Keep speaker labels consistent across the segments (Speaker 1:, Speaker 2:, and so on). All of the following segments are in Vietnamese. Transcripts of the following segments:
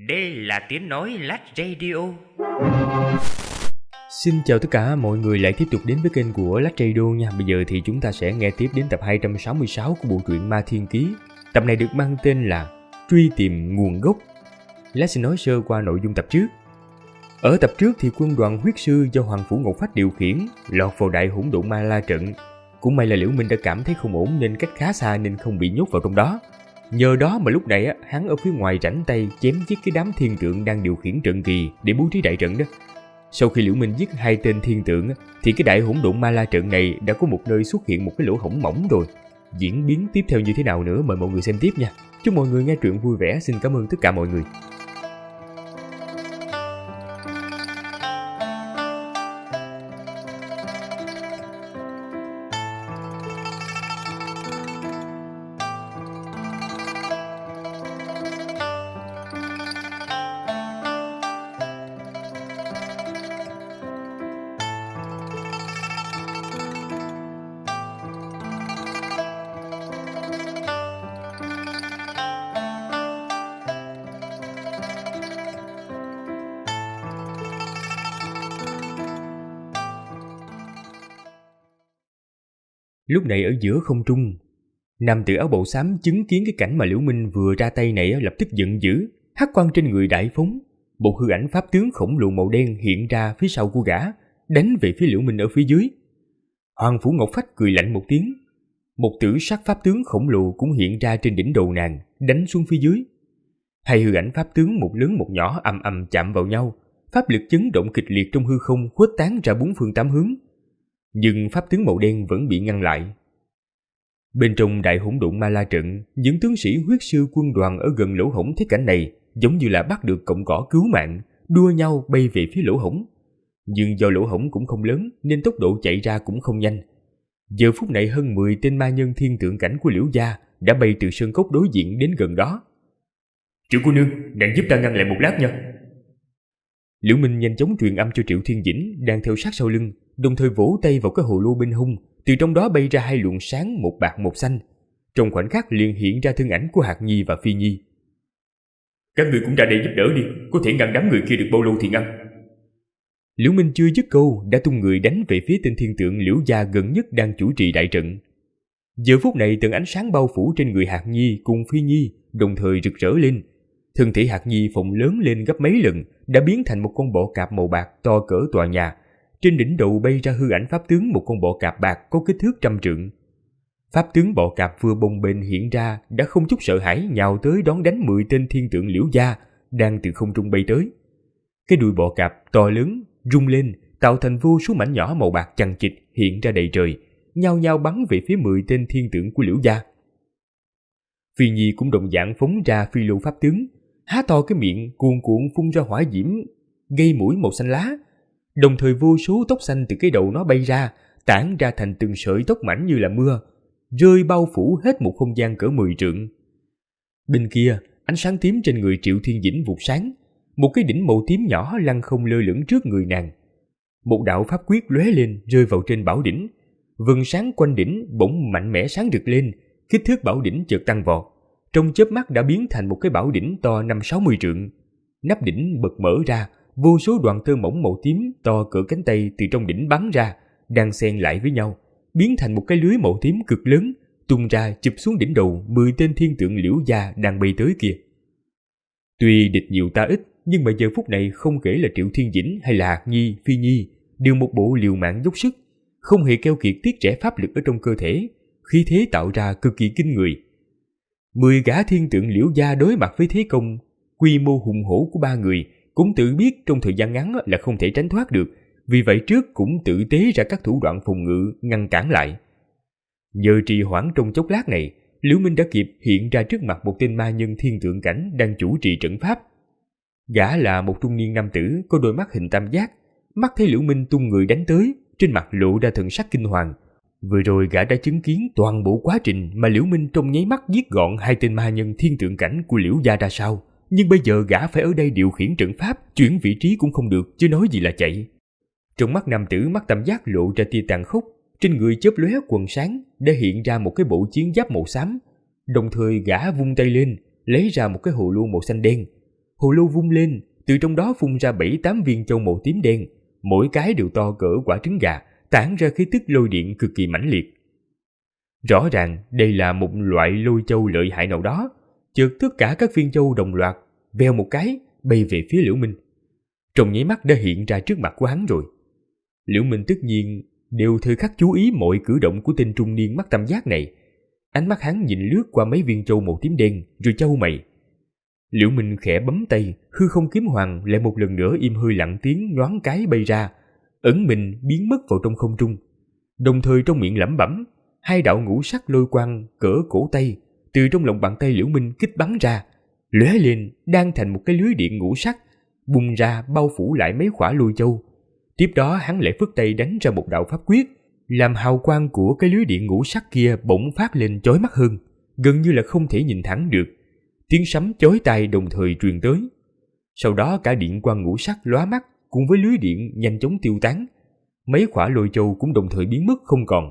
Speaker 1: Đây là tiếng nói Lách Radio.
Speaker 2: Xin chào tất cả mọi người lại tiếp tục đến với kênh của Lách Radio nha. Bây giờ thì chúng ta sẽ nghe tiếp đến tập 266 của bộ truyện Ma Thiên Ký. Tập này được mang tên là Truy tìm nguồn gốc. Lách xin nói sơ qua nội dung tập trước. Ở tập trước thì quân đoàn huyết sư do Hoàng Phủ Ngọc Phách điều khiển lọt vào đại hỗn độn ma la trận. Cũng may là Liễu Minh đã cảm thấy không ổn nên cách khá xa nên không bị nhốt vào trong đó. Nhờ đó mà lúc này hắn ở phía ngoài rảnh tay chém giết cái đám thiên tượng đang điều khiển trận kỳ để bố trí đại trận đó. Sau khi Liễu Minh giết 2 tên thiên tượng thì cái đại hỗn độn ma la trận này đã có một nơi xuất hiện một cái lỗ hổng mỏng rồi. Diễn biến tiếp theo như thế nào nữa mời mọi người xem tiếp nha. Chúc mọi người nghe truyện vui vẻ. Xin cảm ơn tất cả mọi người. Lúc này ở giữa không trung, nam tử áo bào xám chứng kiến cái cảnh mà Liễu Minh vừa ra tay này lập tức giận dữ, hắc quang trên người đại phóng, một hư ảnh pháp tướng khổng lồ màu đen hiện ra phía sau của gã, đánh về phía Liễu Minh ở phía dưới. Hoàng Phủ Ngọc Phách cười lạnh một tiếng, một tử sắc pháp tướng khổng lồ cũng hiện ra trên đỉnh đầu nàng, đánh xuống phía dưới. Hai hư ảnh pháp tướng một lớn một nhỏ ầm ầm chạm vào nhau, pháp lực chấn động kịch liệt trong hư không khuếch tán ra bốn phương tám hướng. Nhưng pháp tướng màu đen vẫn bị ngăn lại. Bên trong đại hỗn độn ma la trận, những tướng sĩ huyết sư quân đoàn ở gần lỗ hổng thấy cảnh này giống như là bắt được cọng cỏ cứu mạng, đua nhau bay về phía lỗ hổng. Nhưng do lỗ hổng cũng không lớn nên tốc độ chạy ra cũng không nhanh. Giờ phút này hơn 10 tên ma nhân thiên tượng cảnh của Liễu gia đã bay từ sơn cốc đối diện đến gần đó. Triệu cô nương, nàng giúp ta ngăn lại một lát nha. Liễu Minh nhanh chóng truyền âm cho Triệu Thiên Dĩnh đang theo sát sau lưng, đồng thời vỗ tay vào cái hồ lô bên hông, từ trong đó bay ra 2 luồng sáng, một bạc một xanh. Trong khoảnh khắc liền hiện ra thân ảnh của Hạc Nhi và Phi Nhi. Các người cũng ra đây giúp đỡ đi, có thể ngăn đám người kia được bao lâu thì ngăn. Liễu Minh chưa dứt câu đã tung người đánh về phía tên thiên tượng Liễu gia gần nhất đang chủ trì đại trận. Giờ phút này tầng ánh sáng bao phủ trên người Hạc Nhi cùng Phi Nhi đồng thời rực rỡ lên. Thân thể Hạc Nhi phồng lớn lên gấp mấy lần, đã biến thành một con bọ cạp màu bạc to cỡ tòa nhà. Trên đỉnh đầu bay ra hư ảnh pháp tướng một con bọ cạp bạc có kích thước 100 trượng. Pháp tướng bọ cạp vừa bồng bềnh hiện ra đã không chút sợ hãi nhào tới đón đánh 10 tên thiên tượng Liễu gia đang từ không trung bay tới. Cái đuôi bọ cạp to lớn rung lên tạo thành vô số mảnh nhỏ màu bạc chằng chịt hiện ra đầy trời, nhao nhao bắn về phía 10 tên thiên tượng của Liễu gia. Phi Nhi cũng đồng dạng phóng ra phi lô pháp tướng, há to cái miệng cuồn cuộn phun ra hỏa diễm gây mũi màu xanh lá. Đồng thời vô số tóc xanh từ cái đầu nó bay ra, tản ra thành từng sợi tóc mảnh như là mưa, rơi bao phủ hết một không gian cỡ 10 trượng. Bên kia, ánh sáng tím trên người Triệu Thiên Dĩnh vụt sáng, một cái đỉnh màu tím nhỏ lăn không lơ lửng trước người nàng. Một đạo pháp quyết lóe lên rơi vào trên bảo đỉnh, vầng sáng quanh đỉnh bỗng mạnh mẽ sáng rực lên, kích thước bảo đỉnh chợt tăng vọt, trong chớp mắt đã biến thành một cái bảo đỉnh to 50-60 trượng. Nắp đỉnh bật mở ra, vô số đoàn tơ mỏng màu tím to cỡ cánh tay từ trong đỉnh bắn ra, đang xen lại với nhau, biến thành một cái lưới màu tím cực lớn, tung ra chụp xuống đỉnh đầu 10 tên thiên tượng Liễu gia đang bay tới kia. Tuy địch nhiều ta ít, nhưng mà giờ phút này không kể là Triệu Thiên Dĩnh hay là Hạc Nhi, Phi Nhi, đều một bộ liều mạng dốc sức, không hề keo kiệt tiết trẻ pháp lực ở trong cơ thể, khí thế tạo ra cực kỳ kinh người. 10 gã thiên tượng Liễu gia đối mặt với thế công quy mô hùng hổ của 3 người, cũng tự biết trong thời gian ngắn là không thể tránh thoát được, vì vậy trước cũng tự tế ra các thủ đoạn phòng ngự ngăn cản lại. Nhờ trì hoãn trong chốc lát này, Liễu Minh đã kịp hiện ra trước mặt một tên ma nhân thiên tượng cảnh đang chủ trì trận pháp. Gã là một trung niên nam tử có đôi mắt hình tam giác, mắt thấy Liễu Minh tung người đánh tới, trên mặt lộ ra thần sắc kinh hoàng. Vừa rồi gã đã chứng kiến toàn bộ quá trình mà Liễu Minh trong nháy mắt giết gọn 2 tên ma nhân thiên tượng cảnh của Liễu gia ra sao. Nhưng bây giờ gã phải ở đây điều khiển trận pháp, chuyển vị trí cũng không được, chứ nói gì là chạy. Trong mắt nam tử mắt tam giác lộ ra tia tàn khốc, trên người chớp lóe quần sáng đã hiện ra một cái bộ chiến giáp màu xám. Đồng thời gã vung tay lên, lấy ra một cái hồ lô màu xanh đen. Hồ lô vung lên, từ trong đó phun ra 7-8 viên châu màu tím đen, mỗi cái đều to cỡ quả trứng gà, tản ra khí tức lôi điện cực kỳ mãnh liệt. Rõ ràng đây là một loại lôi châu lợi hại nào đó. Chợt tất cả các viên châu đồng loạt vèo một cái bay về phía Liễu Minh. Trong nháy mắt đã hiện ra trước mặt của hắn rồi. Liễu Minh tất nhiên đều thời khắc chú ý mọi cử động của tên trung niên mắt tam giác này. Ánh mắt hắn nhìn lướt qua mấy viên châu màu tím đen rồi chau mày. Liễu Minh khẽ bấm tay, hư không kiếm hoàng lại một lần nữa im hơi lặng tiếng nhoáng cái bay ra, ẩn mình biến mất vào trong không trung. Đồng thời trong miệng lẩm bẩm, hai đạo ngũ sắc lôi quang cỡ cổ tay từ trong lòng bàn tay Liễu Minh kích bắn ra, lóe lên đang thành một cái lưới điện ngũ sắc, bùng ra bao phủ lại mấy quả lôi châu. Tiếp đó hắn lại phất tay đánh ra một đạo pháp quyết, làm hào quang của cái lưới điện ngũ sắc kia bỗng phát lên chói mắt hơn, gần như là không thể nhìn thẳng được. Tiếng sấm chói tai đồng thời truyền tới. Sau đó cả điện quang ngũ sắc lóa mắt cùng với lưới điện nhanh chóng tiêu tán. Mấy quả lôi châu cũng đồng thời biến mất không còn.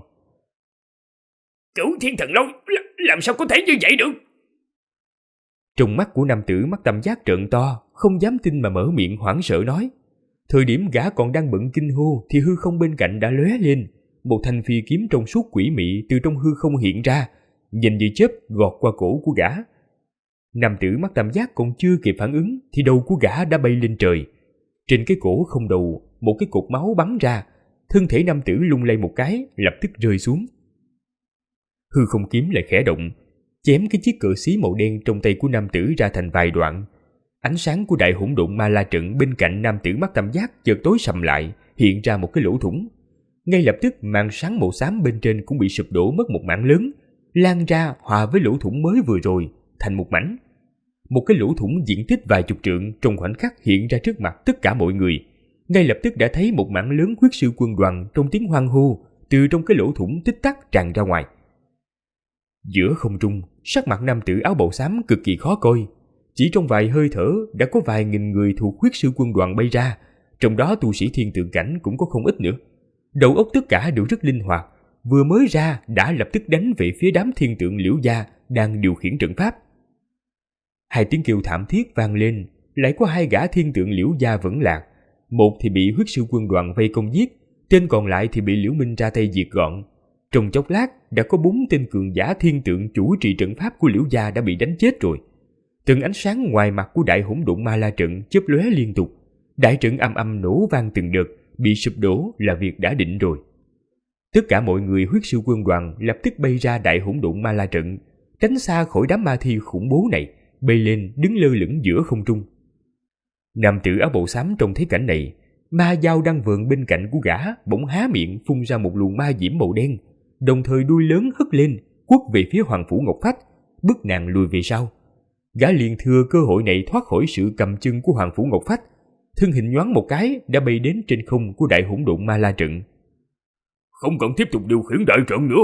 Speaker 1: Cửu Thiên Thần Lôi, làm sao có thể như vậy được?
Speaker 2: Trong mắt của nam tử mắt tam giác trợn to, không dám tin mà mở miệng hoảng sợ nói. Thời điểm gã còn đang bận kinh hô thì hư không bên cạnh đã lóe lên, một thanh phi kiếm trong suốt quỷ mị từ trong hư không hiện ra, nhìn như chớp gọt qua cổ của gã. Nam tử mắt tam giác còn chưa kịp phản ứng thì đầu của gã đã bay lên trời. Trên cái cổ không đầu, một cái cột máu bắn ra, thân thể nam tử lung lay một cái, lập tức rơi xuống. Hư không kiếm lại khẽ động, chém cái chiếc cờ xí màu đen trong tay của nam tử ra thành vài đoạn. Ánh sáng của đại hỗn độn ma la trận bên cạnh nam tử mắt tam giác chợt tối sầm lại, hiện ra một cái lỗ thủng. Ngay lập tức màn sáng màu xám bên trên cũng bị sụp đổ mất một mảng lớn, lan ra hòa với lỗ thủng mới vừa rồi thành một mảnh. Một cái lỗ thủng diện tích vài chục trượng trong khoảnh khắc hiện ra trước mặt tất cả mọi người. Ngay lập tức đã thấy một mảng lớn huyết sư quân đoàn trong tiếng hoan hô từ trong cái lỗ thủng tích tắc tràn ra ngoài. Giữa không trung, sắc mặt nam tử áo bào xám cực kỳ khó coi. Chỉ trong vài hơi thở đã có vài nghìn người thuộc huyết sư quân đoàn bay ra, trong đó tu sĩ thiên tượng cảnh cũng có không ít nữa. Đầu óc tất cả đều rất linh hoạt, vừa mới ra đã lập tức đánh về phía đám thiên tượng Liễu gia đang điều khiển trận pháp. Hai tiếng kêu thảm thiết vang lên, lại có hai gã thiên tượng Liễu gia vẫn lạc. Một thì bị huyết sư quân đoàn vây công giết, tên còn lại thì bị Liễu Minh ra tay diệt gọn. Trong chốc lát đã có 4 tên cường giả thiên tượng chủ trì trận pháp của Liễu gia đã bị đánh chết rồi. Từng ánh sáng ngoài mặt của đại hỗn độn ma la trận chớp lóe liên tục, đại trận âm âm nổ vang từng đợt, bị sụp đổ là việc đã định rồi. Tất cả mọi người huyết sư quân đoàn lập tức bay ra đại hỗn độn ma la trận, tránh xa khỏi đám ma thi khủng bố này, bay lên đứng lơ lửng giữa không trung. Nam tử áo bào xám trông thấy cảnh này, ma dao đang vờn bên cạnh của gã bỗng há miệng phun ra một luồng ma diễm màu đen, đồng thời đuôi lớn hất lên quất về phía Hoàng Phủ Ngọc Phách, bức nàng lùi về sau. Gã liền thừa cơ hội này thoát khỏi sự cầm chân của Hoàng Phủ Ngọc Phách, thân hình nhoáng một cái đã bay đến trên không của đại hỗn độn ma la trận.
Speaker 1: Không cần tiếp tục điều khiển đại trận nữa.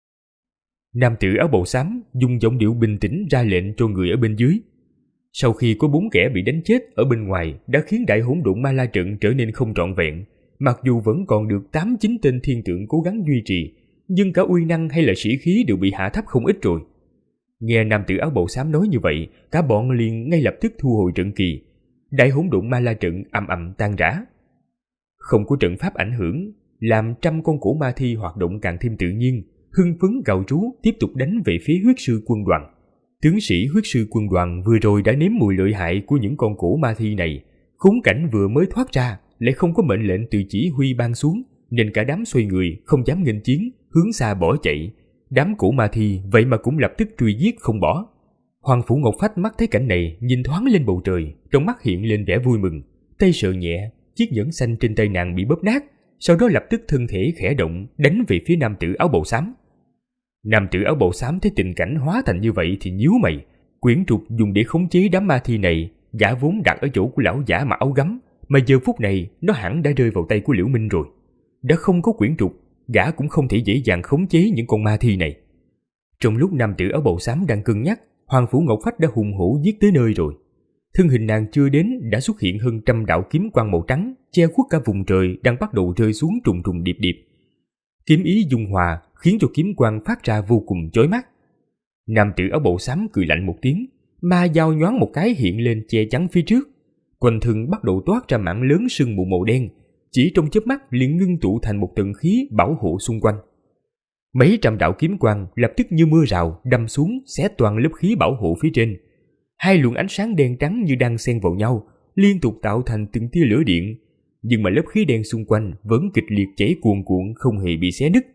Speaker 2: Nam tử áo bào xám dùng giọng điệu bình tĩnh ra lệnh cho người ở bên dưới. Sau khi có 4 kẻ bị đánh chết ở bên ngoài đã khiến đại hỗn độn ma la trận trở nên không trọn vẹn, mặc dù vẫn còn được 8-9 tên thiên tượng cố gắng duy trì, nhưng cả uy năng hay là sĩ khí đều bị hạ thấp không ít rồi. Nghe nam tử áo bào xám nói như vậy, cả bọn liền ngay lập tức thu hồi trận kỳ. Đại hỗn độn ma la trận ầm ầm tan rã. Không có trận pháp ảnh hưởng, làm trăm con cổ ma thi hoạt động càng thêm tự nhiên, hưng phấn gào trú tiếp tục đánh về phía huyết sư quân đoàn. Tướng sĩ huyết sư quân đoàn vừa rồi đã nếm mùi lợi hại của những con cổ ma thi này, khốn cảnh vừa mới thoát ra lại không có mệnh lệnh từ chỉ huy ban xuống, nên cả đám xoay người không dám nghênh chiến, hướng xa bỏ chạy. Đám cổ ma thi vậy mà cũng lập tức truy giết không bỏ. Hoàng Phủ Ngọc Phách mắt thấy cảnh này, nhìn thoáng lên bầu trời, trong mắt hiện lên vẻ vui mừng, tay sờ nhẹ, chiếc nhẫn xanh trên tay nàng bị bóp nát, sau đó lập tức thân thể khẽ động đánh về phía nam tử áo bào xám. Nam tử áo bào xám thấy tình cảnh hóa thành như vậy thì nhíu mày. Quyển trục dùng để khống chế đám ma thi này, gã vốn đặt ở chỗ của lão giả mặc áo gấm, mà giờ phút này nó hẳn đã rơi vào tay của Liễu Minh rồi. Đã không có quyển trục, gã cũng không thể dễ dàng khống chế những con ma thi này. Trong lúc nam tử áo bào xám đang cân nhắc, Hoàng Phủ Ngọc Phách đã hùng hổ giết tới nơi rồi. Thân hình nàng chưa đến đã xuất hiện hơn 100 đạo kiếm quang màu trắng, che khuất cả vùng trời đang bắt đầu rơi xuống trùng trùng điệp điệp. Kiếm ý dung hòa khiến cho kiếm quang phát ra vô cùng chói mắt. Nam tử áo bào xám cười lạnh một tiếng, Ma dao nhoáng một cái hiện lên che chắn phía trước. Quanh thân bắt đầu toát ra mảng lớn sương mù màu đen, chỉ trong chớp mắt liền ngưng tụ thành một tầng khí bảo hộ xung quanh. Mấy trăm đạo kiếm quang lập tức như mưa rào đâm xuống, xé toàn lớp khí bảo hộ phía trên. Hai luồng ánh sáng đen trắng như đang xen vào nhau, liên tục tạo thành từng tia lửa điện, nhưng mà lớp khí đen xung quanh vẫn kịch liệt chảy cuồn cuộn, không hề bị xé nứt.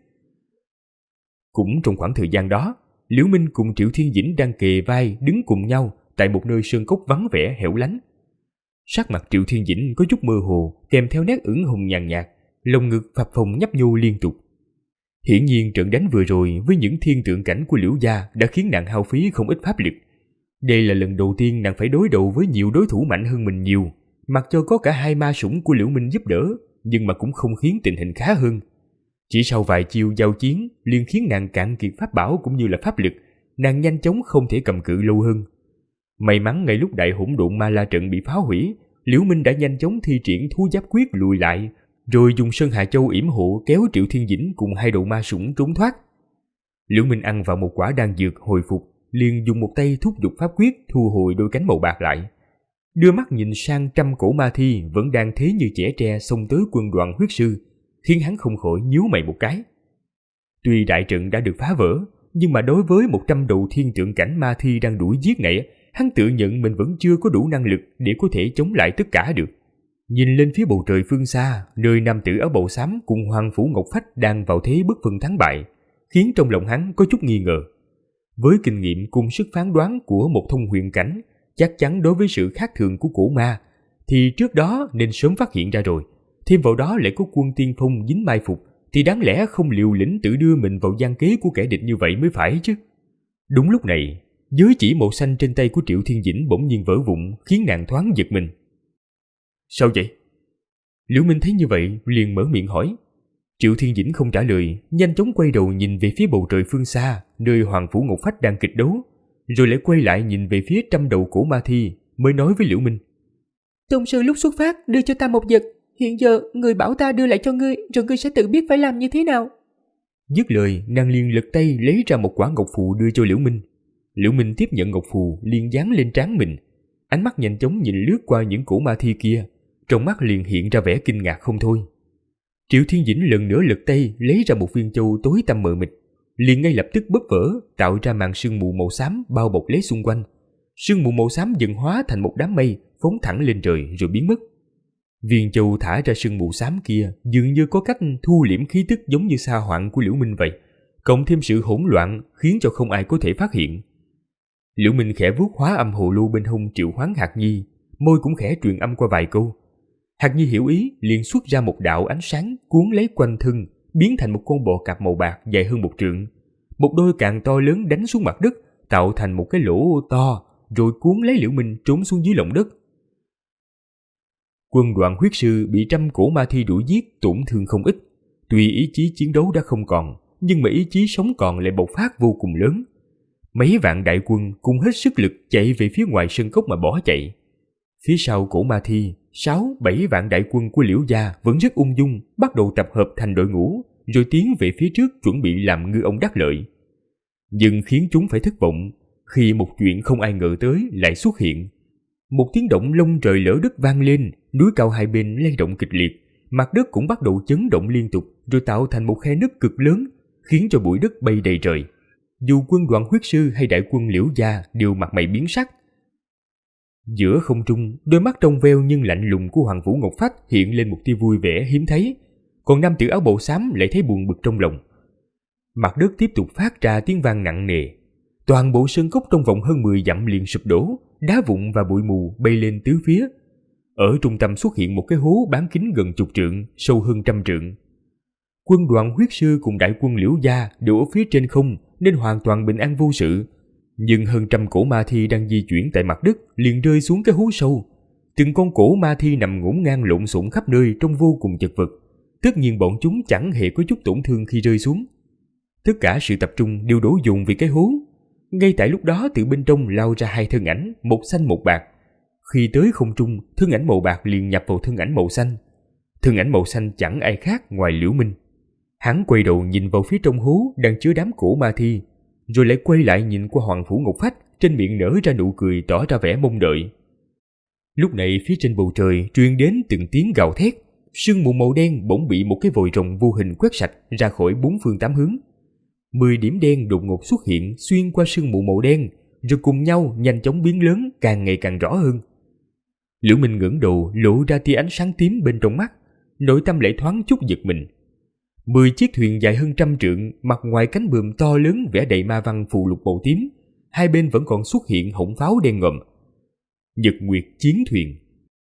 Speaker 2: Cũng trong khoảng thời gian đó, Liễu Minh cùng Triệu Thiên Dĩnh đang kề vai đứng cùng nhau tại một nơi sơn cốc vắng vẻ hẻo lánh. Sắc mặt Triệu Thiên Dĩnh có chút mơ hồ, kèm theo nét ửng hồng nhàn nhạt, lồng ngực phập phồng nhấp nhô liên tục. Hiển nhiên trận đánh vừa rồi với những thiên tượng cảnh của Liễu gia đã khiến nàng hao phí không ít pháp lực. Đây là lần đầu tiên nàng phải đối đầu với nhiều đối thủ mạnh hơn mình nhiều, mặc cho có cả hai ma sủng của Liễu Minh giúp đỡ, nhưng mà cũng không khiến tình hình khá hơn. Chỉ sau vài chiêu giao chiến liền khiến nàng cạn kiệt pháp bảo cũng như là pháp lực, nàng nhanh chóng không thể cầm cự lâu hơn. May mắn ngay lúc đại hỗn độn ma la trận bị phá hủy, Liễu Minh đã nhanh chóng thi triển thú giáp quyết lùi lại, rồi dùng Sơn Hà Châu yểm hộ kéo Triệu Thiên Dĩnh cùng hai đầu ma sủng trốn thoát. Liễu Minh ăn vào một quả đan dược hồi phục, liền dùng một tay thúc giục pháp quyết thu hồi đôi cánh màu bạc lại. Đưa mắt nhìn sang trăm cổ ma thi vẫn đang thế như chẻ tre xông tới quân đoàn huyết sư, khiến hắn không khỏi nhíu mày một cái. Tuy đại trận đã được phá vỡ, nhưng mà đối với 100 đầu thiên tượng cảnh ma thi đang đuổi giết này, hắn tự nhận mình vẫn chưa có đủ năng lực để có thể chống lại tất cả được. Nhìn lên phía bầu trời phương xa, nơi nam tử áo bào xám cùng Hoàng Phủ Ngọc Phách đang vào thế bất phân thắng bại, khiến trong lòng hắn có chút nghi ngờ. Với kinh nghiệm cùng sức phán đoán của một thông huyền cảnh, chắc chắn đối với sự khác thường của cổ ma, thì trước đó nên sớm phát hiện ra rồi. Thêm vào đó lại có quân tiên phong dính mai phục, thì đáng lẽ không liều lĩnh tự đưa mình vào gian kế của kẻ địch như vậy mới phải chứ. Đúng lúc này, giới chỉ màu xanh trên tay của Triệu Thiên Dĩnh bỗng nhiên vỡ vụn, khiến nàng thoáng giật mình. Sao vậy? Liễu Minh thấy như vậy liền mở miệng hỏi. Triệu Thiên Dĩnh không trả lời, nhanh chóng quay đầu nhìn về phía bầu trời phương xa, nơi Hoàng Phủ Ngọc Phách đang kịch đấu, rồi lại quay lại nhìn về phía trăm đầu cổ ma thi, mới nói với Liễu Minh.
Speaker 3: Tôn sư lúc xuất phát đưa cho ta một vật, hiện giờ người bảo ta đưa lại cho ngươi, rồi ngươi sẽ tự biết phải làm như thế nào.
Speaker 2: Dứt lời, nàng liền lật tay lấy ra một quả ngọc phù đưa cho Liễu Minh. Liễu Minh tiếp nhận ngọc phù liền dán lên trán mình, ánh mắt nhanh chóng nhìn lướt qua những cổ ma thi kia, trong mắt liền hiện ra vẻ kinh ngạc không thôi. Triệu Thiên Dĩnh lần nữa lật tay lấy ra một viên châu tối tăm mờ mịt, liền ngay lập tức bóp vỡ, tạo ra màn sương mù màu xám bao bọc lấy xung quanh. Sương mù màu xám dần hóa thành một đám mây phóng thẳng lên trời rồi biến mất. Viên châu thả ra sương mù xám kia dường như có cách thu liễm khí tức giống như sa hoạn của Liễu Minh vậy, cộng thêm sự hỗn loạn khiến cho không ai có thể phát hiện. Liễu Minh khẽ vuốt hóa âm hồ lô bên hông triệu hoán Hạt Nhi, môi cũng khẽ truyền âm qua vài câu. Hạt Nhi hiểu ý liền xuất ra một đạo ánh sáng cuốn lấy quanh thân, biến thành một con bò cạp màu bạc dài hơn 1 trượng. Một đôi càng to lớn đánh xuống mặt đất, tạo thành một cái lỗ to, rồi cuốn lấy Liễu Minh trốn xuống dưới lòng đất. Quân đoàn huyết sư bị trăm cổ ma thi đuổi giết, tổn thương không ít. Tuy ý chí chiến đấu đã không còn, nhưng mà ý chí sống còn lại bộc phát vô cùng lớn. Mấy vạn đại quân cùng hết sức lực chạy về phía ngoài sân cốc mà bỏ chạy. Phía sau cổ ma thi, 6-7 vạn đại quân của Liễu gia vẫn rất ung dung, bắt đầu tập hợp thành đội ngũ, rồi tiến về phía trước chuẩn bị làm ngư ông đắc lợi. Nhưng khiến chúng phải thất vọng khi một chuyện không ai ngờ tới lại xuất hiện. Một tiếng động lông trời lở đất vang lên, núi cao hai bên lay động kịch liệt, mặt đất cũng bắt đầu chấn động liên tục, rồi tạo thành một khe nứt cực lớn, khiến cho bụi đất bay đầy trời. Dù quân đoàn huyết sư hay đại quân Liễu gia đều mặt mày biến sắc. Giữa không trung, đôi mắt trong veo nhưng lạnh lùng của Hoàng Vũ Ngọc Phách hiện lên một tia vui vẻ hiếm thấy, còn nam tử áo bào xám lại thấy buồn bực trong lòng. Mặt đất tiếp tục phát ra tiếng vang nặng nề. Toàn bộ sơn cốc trong vòng hơn 10 dặm liền sụp đổ, đá vụn và bụi mù bay lên tứ phía. Ở trung tâm xuất hiện một cái hố bán kính gần 10 trượng, sâu hơn 100 trượng. Quân đoàn huyết sư cùng đại quân Liễu gia đều ở phía trên không nên hoàn toàn bình an vô sự. Nhưng hơn 100 cổ ma thi đang di chuyển tại mặt đất liền rơi xuống cái hố sâu. Từng con cổ ma thi nằm ngổn ngang lộn xộn khắp nơi trông vô cùng chật vật. Tất nhiên bọn chúng chẳng hề có chút tổn thương khi rơi xuống. Tất cả sự tập trung đều đổ dồn về cái hố. Ngay tại lúc đó từ bên trong lao ra hai thân ảnh, một xanh một bạc. Khi tới không trung, thân ảnh màu bạc liền nhập vào thân ảnh màu xanh. Thân ảnh màu xanh chẳng ai khác ngoài Liễu Minh. Hắn quay đầu nhìn vào phía trong hố đang chứa đám cổ ma thi, rồi lại quay lại nhìn qua Hoàng Phủ Ngọc Phách, trên miệng nở ra nụ cười tỏ ra vẻ mong đợi. Lúc này phía trên bầu trời truyền đến từng tiếng gào thét, sương mù màu đen bỗng bị một cái vòi rồng vô hình quét sạch ra khỏi 4 phương 8 hướng. 10 điểm đen đột ngột xuất hiện xuyên qua sương mù màu đen, rồi cùng nhau nhanh chóng biến lớn, càng ngày càng rõ hơn. Liễu Minh ngẩng đầu lộ ra tia ánh sáng tím bên trong mắt, nội tâm lại thoáng chút giật mình. 10 chiếc thuyền dài hơn 100 trượng, mặt ngoài cánh buồm to lớn vẽ đầy ma văn phù lục màu tím, hai bên vẫn còn xuất hiện họng pháo đen ngòm. Nhật Nguyệt chiến thuyền.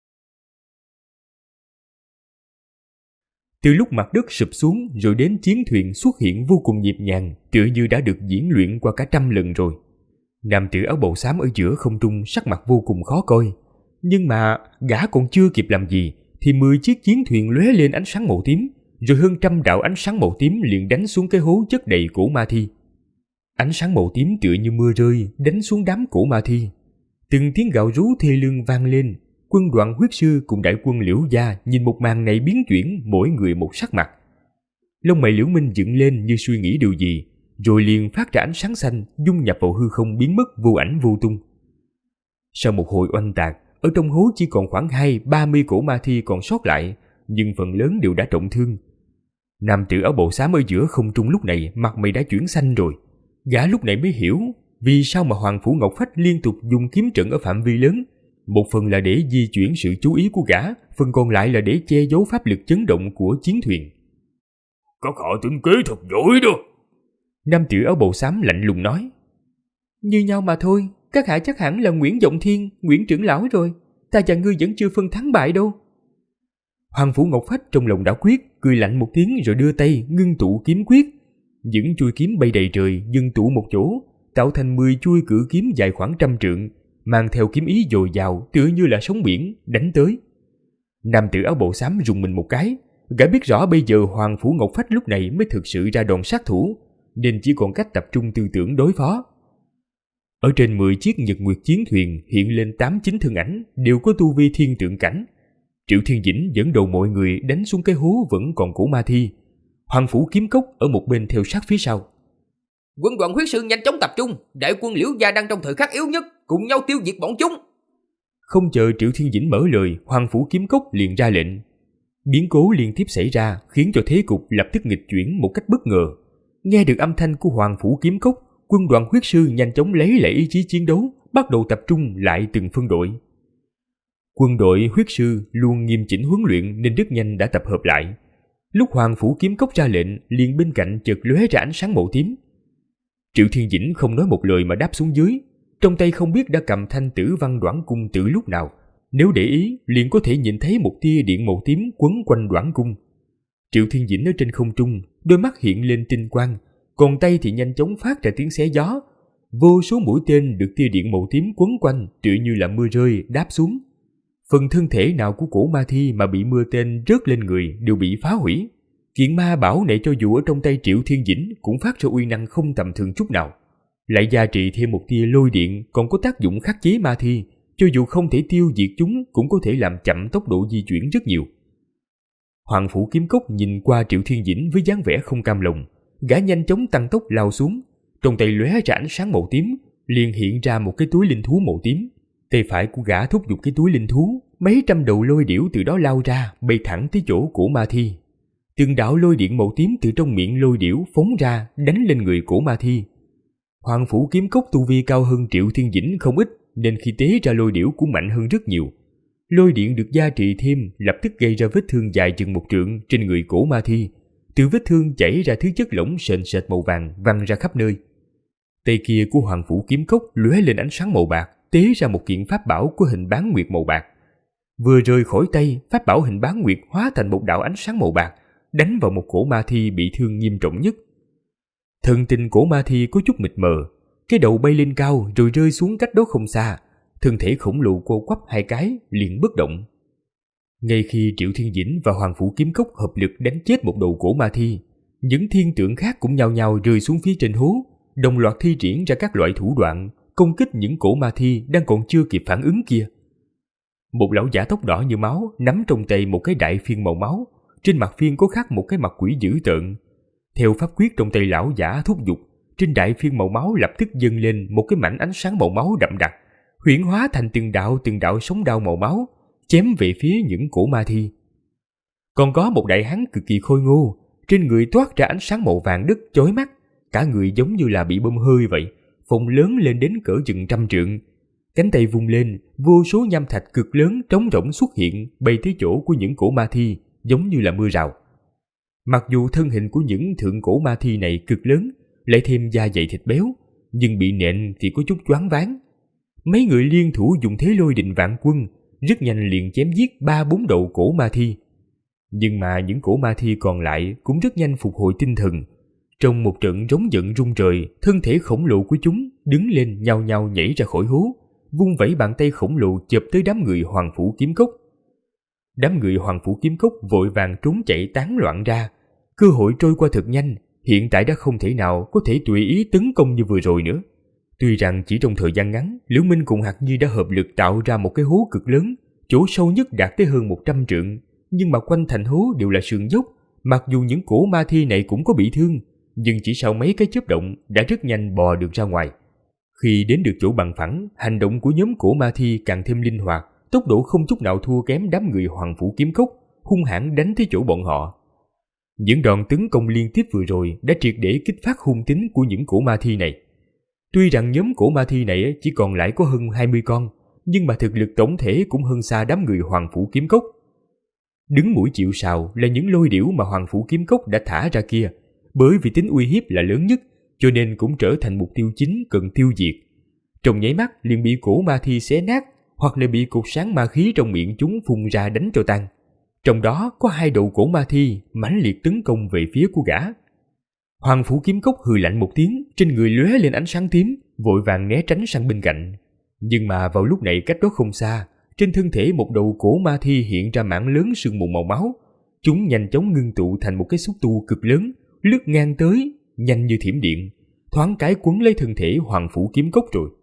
Speaker 2: Từ lúc mặt đất sụp xuống rồi đến chiến thuyền xuất hiện vô cùng nhịp nhàng, tựa như đã được diễn luyện qua cả 100 lần rồi. Nam tử áo bào xám ở giữa không trung sắc mặt vô cùng khó coi, nhưng mà gã còn chưa kịp làm gì thì 10 chiếc chiến thuyền lóe lên ánh sáng màu tím, rồi hơn 100 đạo ánh sáng màu tím liền đánh xuống cái hố chất đầy cổ ma thi. Ánh sáng màu tím tựa như mưa rơi đánh xuống đám cổ ma thi. Từng tiếng gào rú thê lương vang lên. Quân đoàn huyết sư cùng đại quân Liễu gia nhìn một màn này biến chuyển, mỗi người một sắc mặt. Lông mày Liễu Minh dựng lên như suy nghĩ điều gì, rồi liền phát ra ánh sáng xanh dung nhập vào hư không biến mất vô ảnh vô tung. Sau một hồi oanh tạc, ở trong hố chỉ còn khoảng 20-30 cổ ma thi còn sót lại, nhưng phần lớn đều đã trọng thương. Nam tử áo bào xám ở giữa không trung lúc này mặt mày đã chuyển xanh rồi. Gã lúc này mới hiểu vì sao mà Hoàng Phủ Ngọc Phách liên tục dùng kiếm trận ở phạm vi lớn. Một phần là để di chuyển sự chú ý của gã, phần còn lại là để che giấu pháp lực chấn động của chiến thuyền.
Speaker 1: Các hạ tính kế thật giỏi đó.
Speaker 2: Nam tử áo bào xám lạnh lùng nói.
Speaker 3: Như nhau mà thôi, các hạ chắc hẳn là Nguyễn Vọng Thiên, Nguyễn trưởng lão rồi. Ta và ngươi vẫn chưa phân thắng bại đâu.
Speaker 2: Hoàng Phủ Ngọc Phách trong lòng đã quyết, cười lạnh một tiếng rồi đưa tay ngưng tụ kiếm quyết. Những chuôi kiếm bay đầy trời dừng tụ một chỗ, tạo thành 10 chuôi cự kiếm dài khoảng 100 trượng, mang theo kiếm ý dồi dào tựa như là sóng biển đánh tới. Nam tử áo bào xám rùng mình một cái, gã biết rõ bây giờ Hoàng Phủ Ngọc Phách lúc này mới thực sự ra đòn sát thủ, nên chỉ còn cách tập trung tư tưởng đối phó. Ở trên 10 chiếc Nhật Nguyệt chiến thuyền hiện lên 8-9 thân ảnh, đều có tu vi thiên tượng cảnh. Triệu Thiên Dĩnh dẫn đầu mọi người đánh xuống cái hố vẫn còn cổ ma thi. Hoàng Phủ Kiếm Cốc ở một bên theo sát phía sau.
Speaker 4: Quân đoàn huyết sư nhanh chóng tập trung, đại quân Liễu gia đang trong thời khắc yếu nhất, cùng nhau tiêu diệt bọn chúng.
Speaker 2: Không chờ Triệu Thiên Dĩnh mở lời, Hoàng Phủ Kiếm Cốc liền ra lệnh. Biến cố liên tiếp xảy ra khiến cho thế cục lập tức nghịch chuyển một cách bất ngờ. Nghe được âm thanh của Hoàng Phủ Kiếm Cốc, quân đoàn huyết sư nhanh chóng lấy lại ý chí chiến đấu, bắt đầu tập trung lại từng phân đội. Quân đội huyết sư luôn nghiêm chỉnh huấn luyện nên rất nhanh đã tập hợp lại. Lúc Hoàng Phủ Kiếm Cốc ra lệnh, liền bên cạnh chợt lóe ra ánh sáng màu tím. Triệu Thiên Dĩnh không nói một lời mà đáp xuống dưới, trong tay không biết đã cầm thanh Tử Văn Đoản Cung từ lúc nào. Nếu để ý, liền có thể nhìn thấy một tia điện màu tím quấn quanh Đoản Cung. Triệu Thiên Dĩnh ở trên không trung, đôi mắt hiện lên tinh quang, còn tay thì nhanh chóng phát ra tiếng xé gió. Vô số mũi tên được tia điện màu tím quấn quanh, tựa như là mưa rơi đáp xuống. Phần thân thể nào của cổ ma thi mà bị mưa tên rớt lên người đều bị phá hủy. Kiện ma bảo này cho dù ở trong tay Triệu Thiên Dĩnh cũng phát ra uy năng không tầm thường chút nào. Lại gia trị thêm một tia lôi điện còn có tác dụng khắc chế ma thi, cho dù không thể tiêu diệt chúng cũng có thể làm chậm tốc độ di chuyển rất nhiều. Hoàng Phủ Kiếm Cốc nhìn qua Triệu Thiên Dĩnh với dáng vẻ không cam lòng, gã nhanh chóng tăng tốc lao xuống, trong tay lóe ra ánh sáng màu tím, liền hiện ra một cái túi linh thú màu tím. Tay phải của gã thúc giục cái túi linh thú, mấy trăm đầu lôi điểu từ đó lao ra, bay thẳng tới chỗ của ma thi. Từng đạo lôi điện màu tím từ trong miệng lôi điểu phóng ra, đánh lên người của ma thi. Hoàng Phủ Kiếm Cốc tu vi cao hơn Triệu Thiên Dĩnh không ít, nên khi tế ra lôi điểu cũng mạnh hơn rất nhiều. Lôi điện được gia trị thêm, lập tức gây ra vết thương dài chừng 1 trượng trên người cổ ma thi. Từ vết thương chảy ra thứ chất lỏng sền sệt màu vàng văng ra khắp nơi. Tay kia của Hoàng Phủ Kiếm Cốc lóe lên ánh sáng màu bạc, tế ra một kiện pháp bảo của hình bán nguyệt màu bạc. Vừa rời khỏi tay, pháp bảo hình bán nguyệt hóa thành một đạo ánh sáng màu bạc, đánh vào một cổ ma thi bị thương nghiêm trọng nhất. Thần tình cổ ma thi có chút mịt mờ, cái đầu bay lên cao rồi rơi xuống cách đó không xa, thân thể khổng lồ co quắp 2 cái liền bất động. Ngay khi Triệu Thiên Dĩnh và Hoàng Phủ Kiếm Cốc hợp lực đánh chết một đầu cổ ma thi, những thiên tượng khác cũng nhao nhao rơi xuống phía trên hố, đồng loạt thi triển ra các loại thủ đoạn công kích những cổ ma thi đang còn chưa kịp phản ứng kia. Một lão giả tóc đỏ như máu nắm trong tay một cái đại phiên màu máu, trên mặt phiên có khắc một cái mặt quỷ dữ tợn. Theo pháp quyết trong tay lão giả thúc giục, trên đại phiên màu máu lập tức dâng lên một cái mảnh ánh sáng màu máu đậm đặc, huyễn hóa thành từng đạo sóng đao màu máu, chém về phía những cổ ma thi. Còn có một đại hán cực kỳ khôi ngô, trên người toát ra ánh sáng màu vàng đất chói mắt, cả người giống như là bị bơm hơi vậy, phồng lớn lên đến cỡ chừng 100 trượng. Cánh tay vung lên, vô số nham thạch cực lớn trống rỗng xuất hiện bay tới chỗ của những cổ ma thi, giống như là mưa rào. Mặc dù thân hình của những thượng cổ ma thi này cực lớn, lại thêm da dày thịt béo, nhưng bị nện thì có chút choáng váng. Mấy người liên thủ dùng thế lôi định vạn quân, rất nhanh liền chém giết 3-4 đầu cổ ma thi. Nhưng mà những cổ ma thi còn lại cũng rất nhanh phục hồi tinh thần. Trong một trận rống giận rung trời, thân thể khổng lồ của chúng đứng lên nhao nhao nhảy ra khỏi hố, vung vẩy bàn tay khổng lồ chụp tới đám người Hoàng Phủ Kiếm Cốc. Đám người Hoàng Phủ Kiếm Cốc vội vàng trốn chạy tán loạn ra. Cơ hội trôi qua thật nhanh, hiện tại đã không thể nào có thể tùy ý tấn công như vừa rồi nữa. Tuy rằng chỉ trong thời gian ngắn, Liễu Minh cùng Hạc Nhi đã hợp lực tạo ra một cái hố cực lớn, chỗ sâu nhất đạt tới hơn 100 trượng, nhưng mà quanh thành hố đều là sườn dốc. Mặc dù những cổ ma thi này cũng có bị thương, nhưng chỉ sau mấy cái chớp động đã rất nhanh bò được ra ngoài. Khi đến được chỗ bằng phẳng, hành động của nhóm cổ ma thi càng thêm linh hoạt, tốc độ không chút nào thua kém đám người Hoàng Phủ Kiếm Cốc, hung hãn đánh tới chỗ bọn họ. Những đòn tấn công liên tiếp vừa rồi đã triệt để kích phát hung tính của những cổ ma thi này. Tuy rằng nhóm cổ ma thi này chỉ còn lại có hơn 20 con, nhưng mà thực lực tổng thể cũng hơn xa đám người Hoàng Phủ Kiếm Cốc. Đứng mũi chịu sào là những lôi điểu mà Hoàng Phủ Kiếm Cốc đã thả ra kia, bởi vì tính uy hiếp là lớn nhất, cho nên cũng trở thành mục tiêu chính cần tiêu diệt. Trong nháy mắt liền bị cổ ma thi xé nát, hoặc là bị cột sáng ma khí trong miệng chúng phun ra đánh cho tan. Trong đó có 2 đầu cổ ma thi mãnh liệt tấn công về phía của gã. Hoàng Phủ Kiếm Cốc hừ lạnh một tiếng, trên người lóe lên ánh sáng tím, vội vàng né tránh sang bên cạnh. Nhưng mà vào lúc này cách đó không xa, trên thân thể một đầu cổ ma thi hiện ra mảng lớn sương mù màu máu. Chúng nhanh chóng ngưng tụ thành một cái xúc tu cực lớn, lướt ngang tới, nhanh như thiểm điện, thoáng cái quấn lấy thân thể Hoàng Phủ Kiếm Cốc rồi.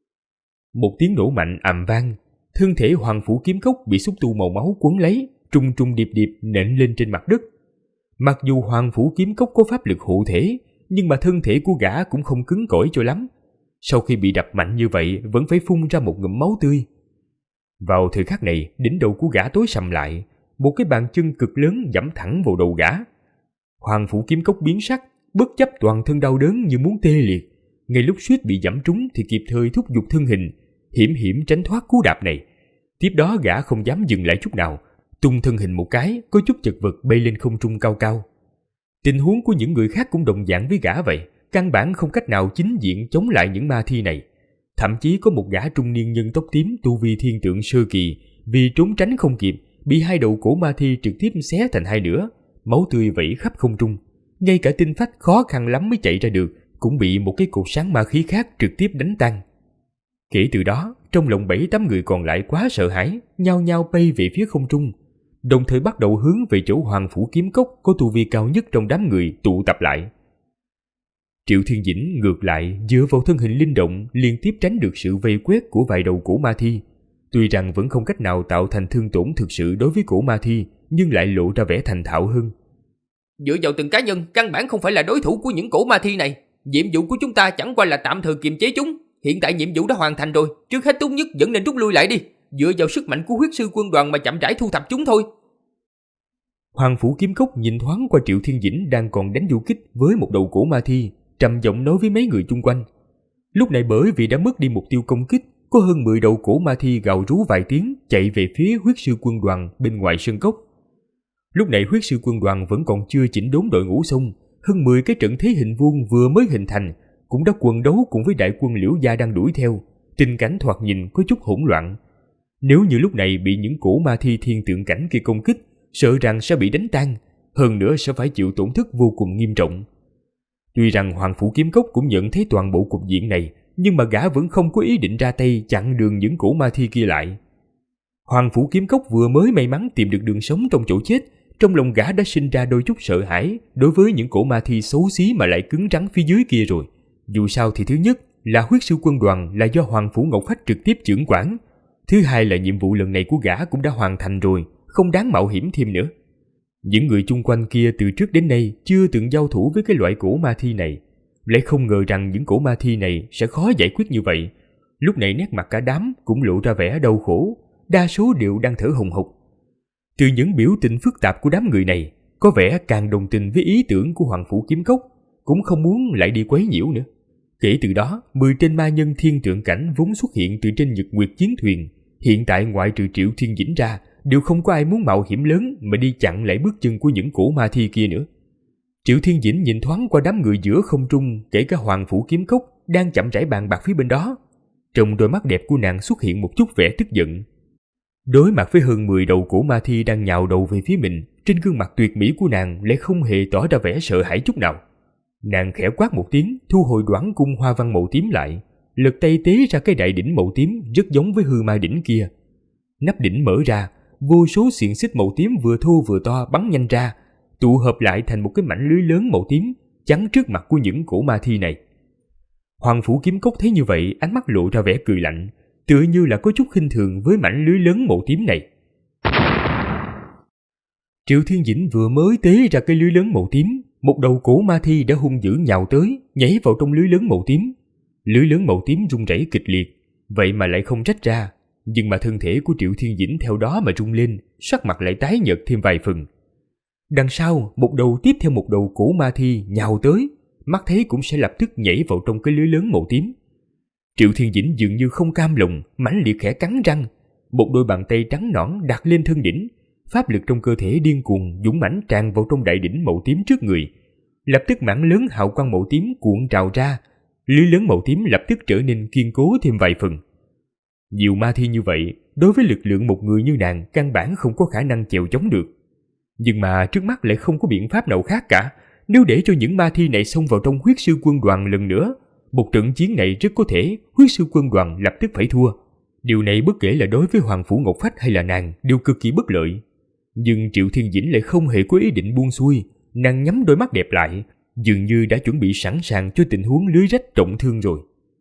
Speaker 2: Một tiếng nổ mạnh ầm vang, thân thể Hoàng Phủ Kiếm Cốc bị xúc tu màu máu quấn lấy, trung trung điệp điệp nện lên trên mặt đất. Mặc dù Hoàng Phủ Kiếm Cốc có pháp lực hộ thể, nhưng mà thân thể của gã cũng không cứng cỏi cho lắm. Sau khi bị đập mạnh như vậy, vẫn phải phun ra một ngụm máu tươi. Vào thời khắc này, đỉnh đầu của gã tối sầm lại, một cái bàn chân cực lớn giẫm thẳng vào đầu gã. Hoàng Phủ Kiếm Cốc biến sắc, bất chấp toàn thân đau đớn như muốn tê liệt. Ngay lúc suýt bị giẫm trúng thì kịp thời thúc giục thân hình, hiểm hiểm tránh thoát cú đạp này. Tiếp đó gã không dám dừng lại chút nào, tung thân hình một cái, có chút chật vật bay lên không trung cao cao. Tình huống của những người khác cũng đồng dạng với gã vậy, căn bản không cách nào chính diện chống lại những ma thi này. Thậm chí có một gã trung niên nhân tóc tím tu vi thiên tượng sơ kỳ, vì trốn tránh không kịp, bị 2 đầu cổ ma thi trực tiếp xé thành 2 nửa, máu tươi vẩy khắp không trung. Ngay cả tinh phách khó khăn lắm mới chạy ra được, cũng bị một cái cột sáng ma khí khác trực tiếp đánh tan. Kể từ đó, trong lòng 7-8 người còn lại quá sợ hãi, nhao nhao bay về phía không trung, đồng thời bắt đầu hướng về chỗ Hoàng Phủ Kiếm Cốc có tu vi cao nhất trong đám người tụ tập lại. Triệu Thiên Dĩnh ngược lại dựa vào thân hình linh động liên tiếp tránh được sự vây quét của vài đầu cổ ma thi. Tuy rằng vẫn không cách nào tạo thành thương tổn thực sự đối với cổ ma thi, nhưng lại lộ ra vẻ thành thạo hơn.
Speaker 4: Dựa vào từng cá nhân, căn bản không phải là đối thủ của những cổ ma thi này. Nhiệm vụ của chúng ta chẳng qua là tạm thời kiềm chế chúng. Hiện tại nhiệm vụ đã hoàn thành rồi, trước hết tốt nhất vẫn nên rút lui lại đi. Dựa vào sức mạnh của huyết sư quân đoàn mà chậm rãi thu thập chúng thôi.
Speaker 2: Hoàng Phủ Kiếm Cốc nhìn thoáng qua Triệu Thiên Dĩnh đang còn đánh du kích với một đầu cổ ma thi, trầm giọng nói với mấy người chung quanh. Lúc này bởi vì đã mất đi mục tiêu công kích, có hơn 10 đầu cổ ma thi gào rú vài tiếng chạy về phía huyết sư quân đoàn bên ngoài sân cốc. Lúc này huyết sư quân đoàn vẫn còn chưa chỉnh đốn đội ngũ xong, hơn 10 cái trận thế hình vuông vừa mới hình thành cũng đã quần đấu cùng với đại quân Liễu gia đang đuổi theo, tình cảnh thoạt nhìn có chút hỗn loạn. Nếu như lúc này bị những cổ ma thi thiên tượng cảnh kia công kích, sợ rằng sẽ bị đánh tan, hơn nữa sẽ phải chịu tổn thất vô cùng nghiêm trọng. Tuy rằng Hoàng Phủ Kiếm Cốc cũng nhận thấy toàn bộ cục diện này, nhưng mà gã vẫn không có ý định ra tay chặn đường những cổ ma thi kia lại. Hoàng Phủ Kiếm Cốc vừa mới may mắn tìm được đường sống trong chỗ chết, trong lòng gã đã sinh ra đôi chút sợ hãi đối với những cổ ma thi xấu xí mà lại cứng rắn phía dưới kia rồi. Dù sao thì thứ nhất là huyết sư quân đoàn là do Hoàng Phủ Ngọc Phách trực tiếp chưởng quản, thứ hai là nhiệm vụ lần này của gã cũng đã hoàn thành rồi, không đáng mạo hiểm thêm nữa. Những người chung quanh kia từ trước đến nay chưa từng giao thủ với cái loại cổ ma thi này, lại không ngờ rằng những cổ ma thi này sẽ khó giải quyết như vậy. Lúc này nét mặt cả đám cũng lộ ra vẻ đau khổ, đa số đều đang thở hồng hộc. Từ những biểu tình phức tạp của đám người này, có vẻ càng đồng tình với ý tưởng của Hoàng Phủ Kiếm Cốc, cũng không muốn lại đi quấy nhiễu nữa. Kể từ đó, 10 tên ma nhân thiên tượng cảnh vốn xuất hiện từ trên Nhật Nguyệt chiến thuyền, hiện tại ngoại trừ Triệu Thiên Dĩnh ra, đều không có ai muốn mạo hiểm lớn mà đi chặn lại bước chân của những cổ ma thi kia nữa. Triệu Thiên Dĩnh nhìn thoáng qua đám người giữa không trung, kể cả Hoàng Phủ Kiếm Cốc đang chậm rãi bàn bạc phía bên đó. Trong đôi mắt đẹp của nàng xuất hiện một chút vẻ tức giận. Đối mặt với hơn 10 đầu cổ ma thi đang nhào đầu về phía mình, trên gương mặt tuyệt mỹ của nàng lại không hề tỏ ra vẻ sợ hãi chút nào. Nàng khẽ quát một tiếng, thu hồi đoản cung hoa văn màu tím lại, lật tay tế ra cái đại đỉnh màu tím rất giống với hư ma đỉnh kia. Nắp đỉnh mở ra, vô số xiềng xích màu tím vừa thô vừa to bắn nhanh ra, tụ hợp lại thành một cái mảnh lưới lớn màu tím chắn trước mặt của những cổ ma thi này. Hoàng Phủ Kiếm Cốc thấy như vậy, ánh mắt lộ ra vẻ cười lạnh, tựa như là có chút khinh thường với mảnh lưới lớn màu tím này. Triệu Thiên Dĩnh vừa mới tế ra cái lưới lớn màu tím, một đầu cổ ma thi đã hung dữ nhào tới, nhảy vào trong lưới lớn màu tím. Lưới lớn màu tím rung rẩy kịch liệt, vậy mà lại không rách ra, nhưng mà thân thể của Triệu Thiên Dĩnh theo đó mà rung lên, sắc mặt lại tái nhợt thêm vài phần. Đằng sau, một đầu tiếp theo một đầu cổ ma thi nhào tới, mắt thấy cũng sẽ lập tức nhảy vào trong cái lưới lớn màu tím. Triệu Thiên Dĩnh dường như không cam lòng, mãnh liệt khẽ cắn răng, một đôi bàn tay trắng nõn đặt lên thân đỉnh, pháp lực trong cơ thể điên cuồng dũng mãnh tràn vào trong đại đỉnh màu tím trước người. Lập tức mảng lớn hào quang màu tím cuộn trào ra, lưới lớn màu tím lập tức trở nên kiên cố thêm vài phần. Nhiều ma thi như vậy, đối với lực lượng một người như nàng căn bản không có khả năng chèo chống được. Nhưng mà trước mắt lại không có biện pháp nào khác cả. Nếu để cho những ma thi này xông vào trong huyết sư quân đoàn lần nữa, một trận chiến này rất có thể huyết sư quân đoàn lập tức phải thua. Điều này bất kể là đối với Hoàng Phủ Ngọc Phách hay là nàng đều cực kỳ bất lợi. Nhưng Triệu Thiên Dĩnh lại không hề có ý định buông xuôi, nàng nhắm đôi mắt đẹp lại, dường như đã chuẩn bị sẵn sàng cho tình huống lưới rách trọng thương rồi.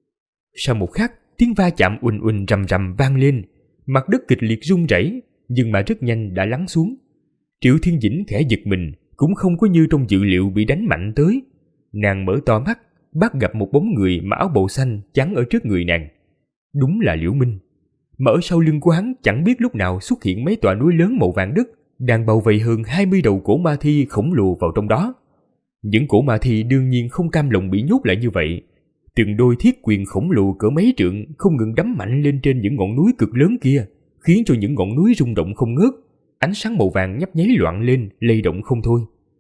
Speaker 2: Sau một khắc, tiếng va chạm uỳnh uỳnh rầm rầm vang lên, mặt đất kịch liệt rung rẩy, nhưng mà rất nhanh đã lắng xuống. Triệu Thiên Dĩnh khẽ giật mình, cũng không có như trong dự liệu bị đánh mạnh tới. Nàng mở to mắt, bắt gặp một bóng người mặc áo bào xanh chắn ở trước người nàng. Đúng là Liễu Minh. Mà ở sau lưng của hắn chẳng biết lúc nào xuất hiện mấy tòa núi lớn màu vàng đất, đang bao vây hơn 20 đầu cổ ma thi khổng lồ vào trong đó. Những cổ ma thi đương nhiên không cam lòng bị nhốt lại như vậy. Từng đôi thiết quyền khổng lồ cỡ mấy trượng không ngừng đấm mạnh lên trên những ngọn núi cực lớn kia, khiến cho những ngọn núi rung động không ngớt. Ánh sáng màu vàng nhấp nháy loạn lên, lay động không thôi.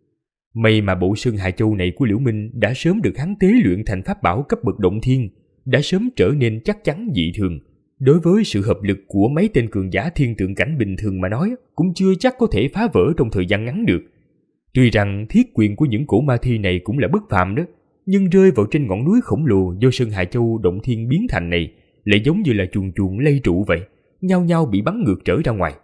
Speaker 2: May mà bộ Sơn Hà Châu này của Liễu Minh đã sớm được hắn tế luyện thành pháp bảo cấp bậc động thiên, đã sớm trở nên chắc chắn dị thường. Đối với sự hợp lực của mấy tên cường giả thiên tượng cảnh bình thường mà nói, cũng chưa chắc có thể phá vỡ trong thời gian ngắn được. Tuy rằng thiết quyền của những cổ ma thi này cũng là bất phàm đó, nhưng rơi vào trên ngọn núi khổng lồ do Sơn Hà Châu động thiên biến thành này, lại giống như là chuồn chuồn lay trụ vậy, nhao nhao bị bắn ngược trở ra ngoài.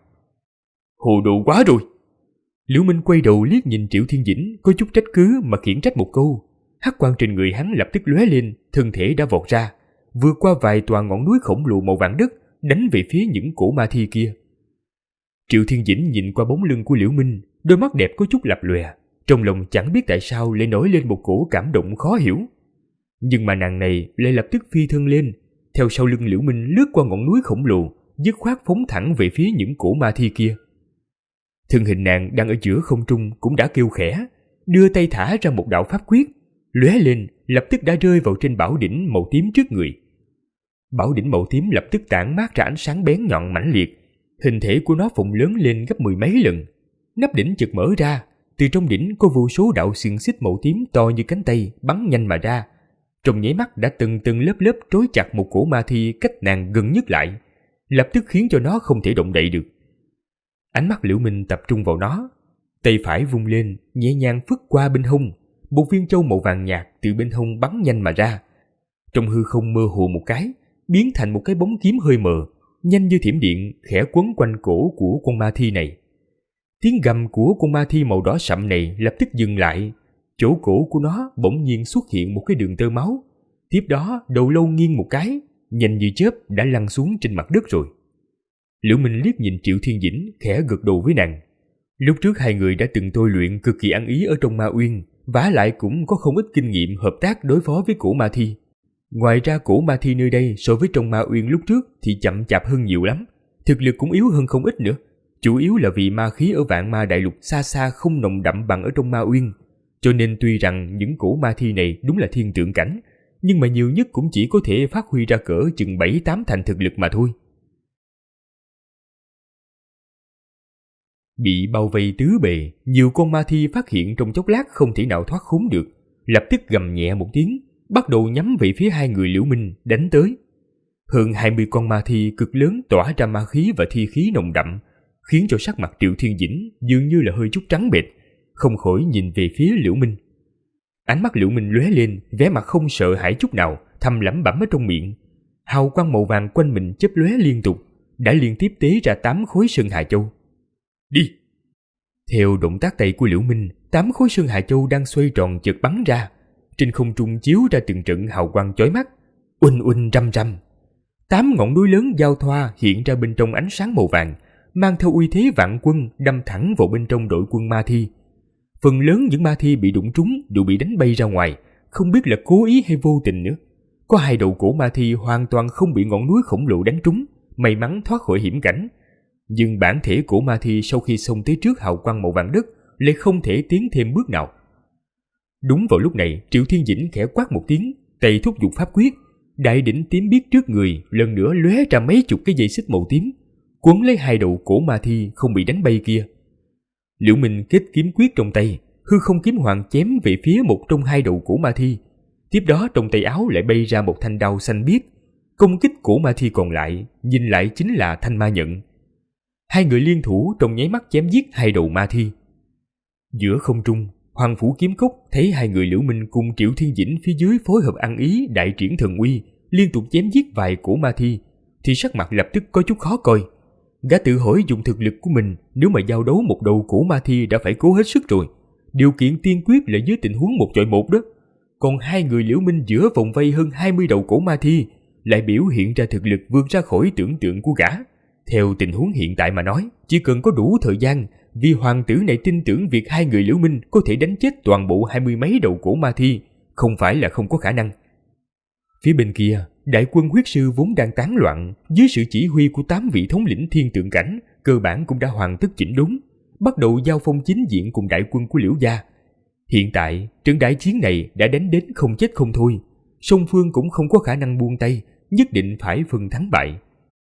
Speaker 2: Hồ đồ quá rồi! Liễu Minh quay đầu liếc nhìn Triệu Thiên Dĩnh, có chút trách cứ mà khiển trách một câu. Hắc quang trên người hắn lập tức lóe lên, thân thể đã vọt ra, vượt qua vài tòa ngọn núi khổng lồ màu vàng đất, đánh về phía những cổ ma thi kia. Triệu Thiên Dĩnh nhìn qua bóng lưng của Liễu Minh, đôi mắt đẹp có chút lập lòe, trong lòng chẳng biết tại sao lại nổi lên một cổ cảm động khó hiểu. Nhưng mà nàng này lại lập tức phi thân lên, theo sau lưng Liễu Minh lướt qua ngọn núi khổng lồ, dứt khoát phóng thẳng về phía những cổ ma thi kia. Thân hình nàng đang ở giữa không trung cũng đã kêu khẽ, đưa tay thả ra một đạo pháp quyết, lóe lên lập tức đã rơi vào trên bảo đỉnh màu tím trước người. Bảo đỉnh màu tím lập tức tản mát ra ánh sáng bén nhọn mãnh liệt, hình thể của nó phồng lớn lên gấp 10 mấy lần. Nắp đỉnh chợt mở ra, từ trong đỉnh có vô số đạo xiềng xích màu tím to như cánh tay bắn nhanh mà ra. Trong nháy mắt đã từng lớp lớp trói chặt một cổ ma thi cách nàng gần nhất lại, lập tức khiến cho nó không thể động đậy được. Ánh mắt Liễu Minh tập trung vào nó, tay phải vung lên, nhẹ nhàng phất qua bên hông, một viên châu màu vàng nhạt từ bên hông bắn nhanh mà ra. Trong hư không mơ hồ một cái, biến thành một cái bóng kiếm hơi mờ, nhanh như thiểm điện khẽ quấn quanh cổ của con ma thi này. Tiếng gầm của con ma thi màu đỏ sậm này lập tức dừng lại, chỗ cổ của nó bỗng nhiên xuất hiện một cái đường tơ máu. Tiếp đó đầu lâu nghiêng một cái, nhanh như chớp đã lăn xuống trên mặt đất rồi. Liễu Minh liếc nhìn Triệu Thiên Dĩnh, khẽ gật đầu với nàng. Lúc trước hai người đã từng tôi luyện cực kỳ ăn ý ở trong Ma Uyên, vả lại cũng có không ít kinh nghiệm hợp tác đối phó với cổ ma thi. Ngoài ra cổ ma thi nơi đây so với trong Ma Uyên lúc trước thì chậm chạp hơn nhiều lắm, thực lực cũng yếu hơn không ít nữa. Chủ yếu là vì ma khí ở Vạn Ma Đại Lục xa xa không nồng đậm bằng ở trong Ma Uyên, cho nên tuy rằng những cổ ma thi này đúng là thiên tượng cảnh, nhưng mà nhiều nhất cũng chỉ có thể phát huy ra cỡ chừng 7-8 thành thực lực mà thôi. Bị bao vây tứ bề, nhiều con ma thi phát hiện trong chốc lát không thể nào thoát khốn được, lập tức gầm nhẹ một tiếng, bắt đầu nhắm về phía hai người Liễu Minh đánh tới. Hơn 20 con ma thi cực lớn tỏa ra ma khí và thi khí nồng đậm, khiến cho sắc mặt Triệu Thiên Dĩnh dường như là hơi chút trắng bệch, không khỏi nhìn về phía Liễu Minh. Ánh mắt Liễu Minh lóe lên, vẻ mặt không sợ hãi chút nào, thầm lẩm bẩm ở trong miệng. Hào quang màu vàng quanh mình chớp lóe liên tục, đã liên tiếp tế ra 8 khối Sơn Hà Châu. Đi! Theo động tác tay của Liễu Minh, 8 khối Sơn Hà Châu đang xoay tròn chợt bắn ra, trên không trung chiếu ra từng trận hào quang chói mắt, uỳnh uỳnh răm răm. 8 ngọn núi lớn giao thoa hiện ra bên trong ánh sáng màu vàng, mang theo uy thế vạn quân đâm thẳng vào bên trong đội quân ma thi. Phần lớn những ma thi bị đụng trúng đều bị đánh bay ra ngoài, không biết là cố ý hay vô tình nữa. Có 2 đầu cổ ma thi hoàn toàn không bị ngọn núi khổng lồ đánh trúng, may mắn thoát khỏi hiểm cảnh. Nhưng bản thể cổ ma thi sau khi xông tới trước hào quang màu vàng đất lại không thể tiến thêm bước nào. Đúng vào lúc này, Triệu Thiên Dĩnh khẽ quát một tiếng, tay thúc giục pháp quyết, đại đỉnh tím biếc trước người lần nữa lóe ra mấy chục cái dây xích màu tím, quấn lấy 2 đầu cổ ma thi không bị đánh bay kia. Liễu Minh kết kiếm quyết trong tay, hư không kiếm hoàng chém về phía một trong 2 đầu cổ ma thi. Tiếp đó trong tay áo lại bay ra một thanh đao xanh biếc, công kích cổ ma thi còn lại, nhìn lại chính là thanh ma nhận. 2 người liên thủ trong nháy mắt chém giết 2 đầu ma thi. Giữa không trung, Hoàng Phủ Kiếm Cốc thấy 2 người Liễu Minh cùng Triệu Thiên Dĩnh phía dưới phối hợp ăn ý đại triển thần uy, liên tục chém giết vài cổ ma thi, thì sắc mặt lập tức có chút khó coi. Gã tự hỏi dùng thực lực của mình nếu mà giao đấu một đầu cổ ma thi đã phải cố hết sức rồi. Điều kiện tiên quyết là dưới tình huống 1 chọi 1 đó. Còn 2 người Liễu Minh giữa vòng vây hơn 20 đầu cổ ma thi lại biểu hiện ra thực lực vượt ra khỏi tưởng tượng của gã. Theo tình huống hiện tại mà nói, chỉ cần có đủ thời gian, vì hoàng tử này tin tưởng việc 2 người Liễu Minh có thể đánh chết toàn bộ 20 mấy đầu cổ ma thi, không phải là không có khả năng. Phía bên kia, đại quân huyết sư vốn đang tán loạn, dưới sự chỉ huy của 8 vị thống lĩnh thiên tượng cảnh, cơ bản cũng đã hoàn tất chỉnh đốn, bắt đầu giao phong chính diện cùng đại quân của Liễu gia. Hiện tại, trận đại chiến này đã đánh đến không chết không thôi, song phương cũng không có khả năng buông tay, nhất định phải phân thắng bại.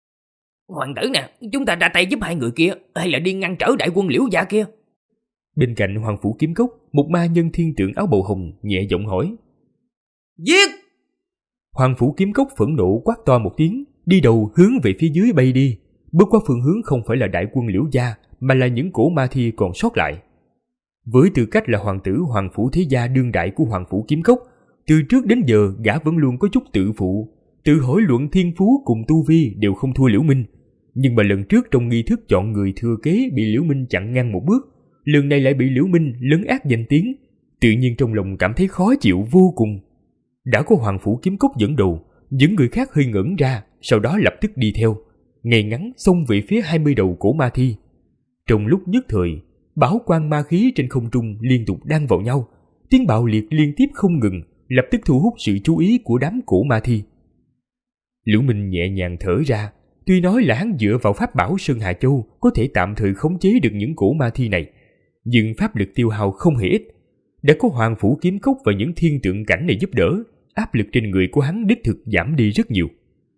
Speaker 4: Hoàng tử nè, chúng ta ra tay giúp 2 người kia, hay là đi ngăn trở đại quân Liễu gia kia?
Speaker 2: Bên cạnh Hoàng Phủ Kiếm Cốc, một ma nhân thiên tượng áo bào hồng nhẹ giọng hỏi.
Speaker 4: Giết!
Speaker 2: Hoàng Phủ Kiếm Cốc phẫn nộ quát to một tiếng, đi đầu hướng về phía dưới bay đi, bước qua phương hướng không phải là đại quân Liễu gia, mà là những cổ ma thi còn sót lại. Với tư cách là hoàng tử Hoàng Phủ Thế Gia đương đại của Hoàng Phủ Kiếm Cốc, từ trước đến giờ gã vẫn luôn có chút tự phụ, tự hỏi luận thiên phú cùng tu vi đều không thua Liễu Minh. Nhưng mà lần trước trong nghi thức chọn người thừa kế bị Liễu Minh chặn ngang một bước, lần này lại bị Liễu Minh lấn át danh tiếng, tự nhiên trong lòng cảm thấy khó chịu vô cùng. Đã có Hoàng Phủ Kiếm Cốc dẫn đầu, những người khác hơi ngẩn ra, sau đó lập tức đi theo, ngay ngắn xông về phía 20 đầu cổ ma thi. Trong lúc nhất thời, bảo quang ma khí trên không trung liên tục đan vào nhau, tiếng bạo liệt liên tiếp không ngừng, lập tức thu hút sự chú ý của đám cổ ma thi. Liễu Minh nhẹ nhàng thở ra, tuy nói là hắn dựa vào pháp bảo Sơn Hà Châu có thể tạm thời khống chế được những cổ ma thi này, nhưng pháp lực tiêu hao không hề ít. Đã có Hoàng Phủ Kiếm Cốc và những thiên tượng cảnh này giúp đỡ, áp lực trên người của hắn đích thực giảm đi rất nhiều.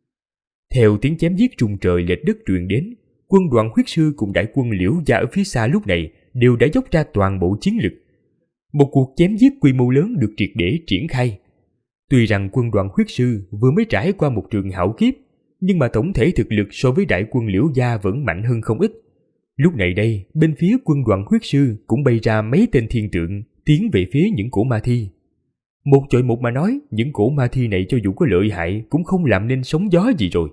Speaker 2: Theo tiếng chém giết trùng trời lệch đất truyền đến, quân đoàn huyết sư cùng đại quân Liễu gia ở phía xa lúc này đều đã dốc ra toàn bộ chiến lực. Một cuộc chém giết quy mô lớn được triệt để triển khai. Tuy rằng quân đoàn huyết sư vừa mới trải qua một trường hạo kiếp, nhưng mà tổng thể thực lực so với đại quân Liễu gia vẫn mạnh hơn không ít. Lúc này đây, bên phía quân đoàn huyết sư cũng bay ra mấy tên thiên tượng tiến về phía những cổ ma thi. 1 chọi 1 mà nói, những cổ ma thi này cho dù có lợi hại cũng không làm nên sóng gió gì rồi.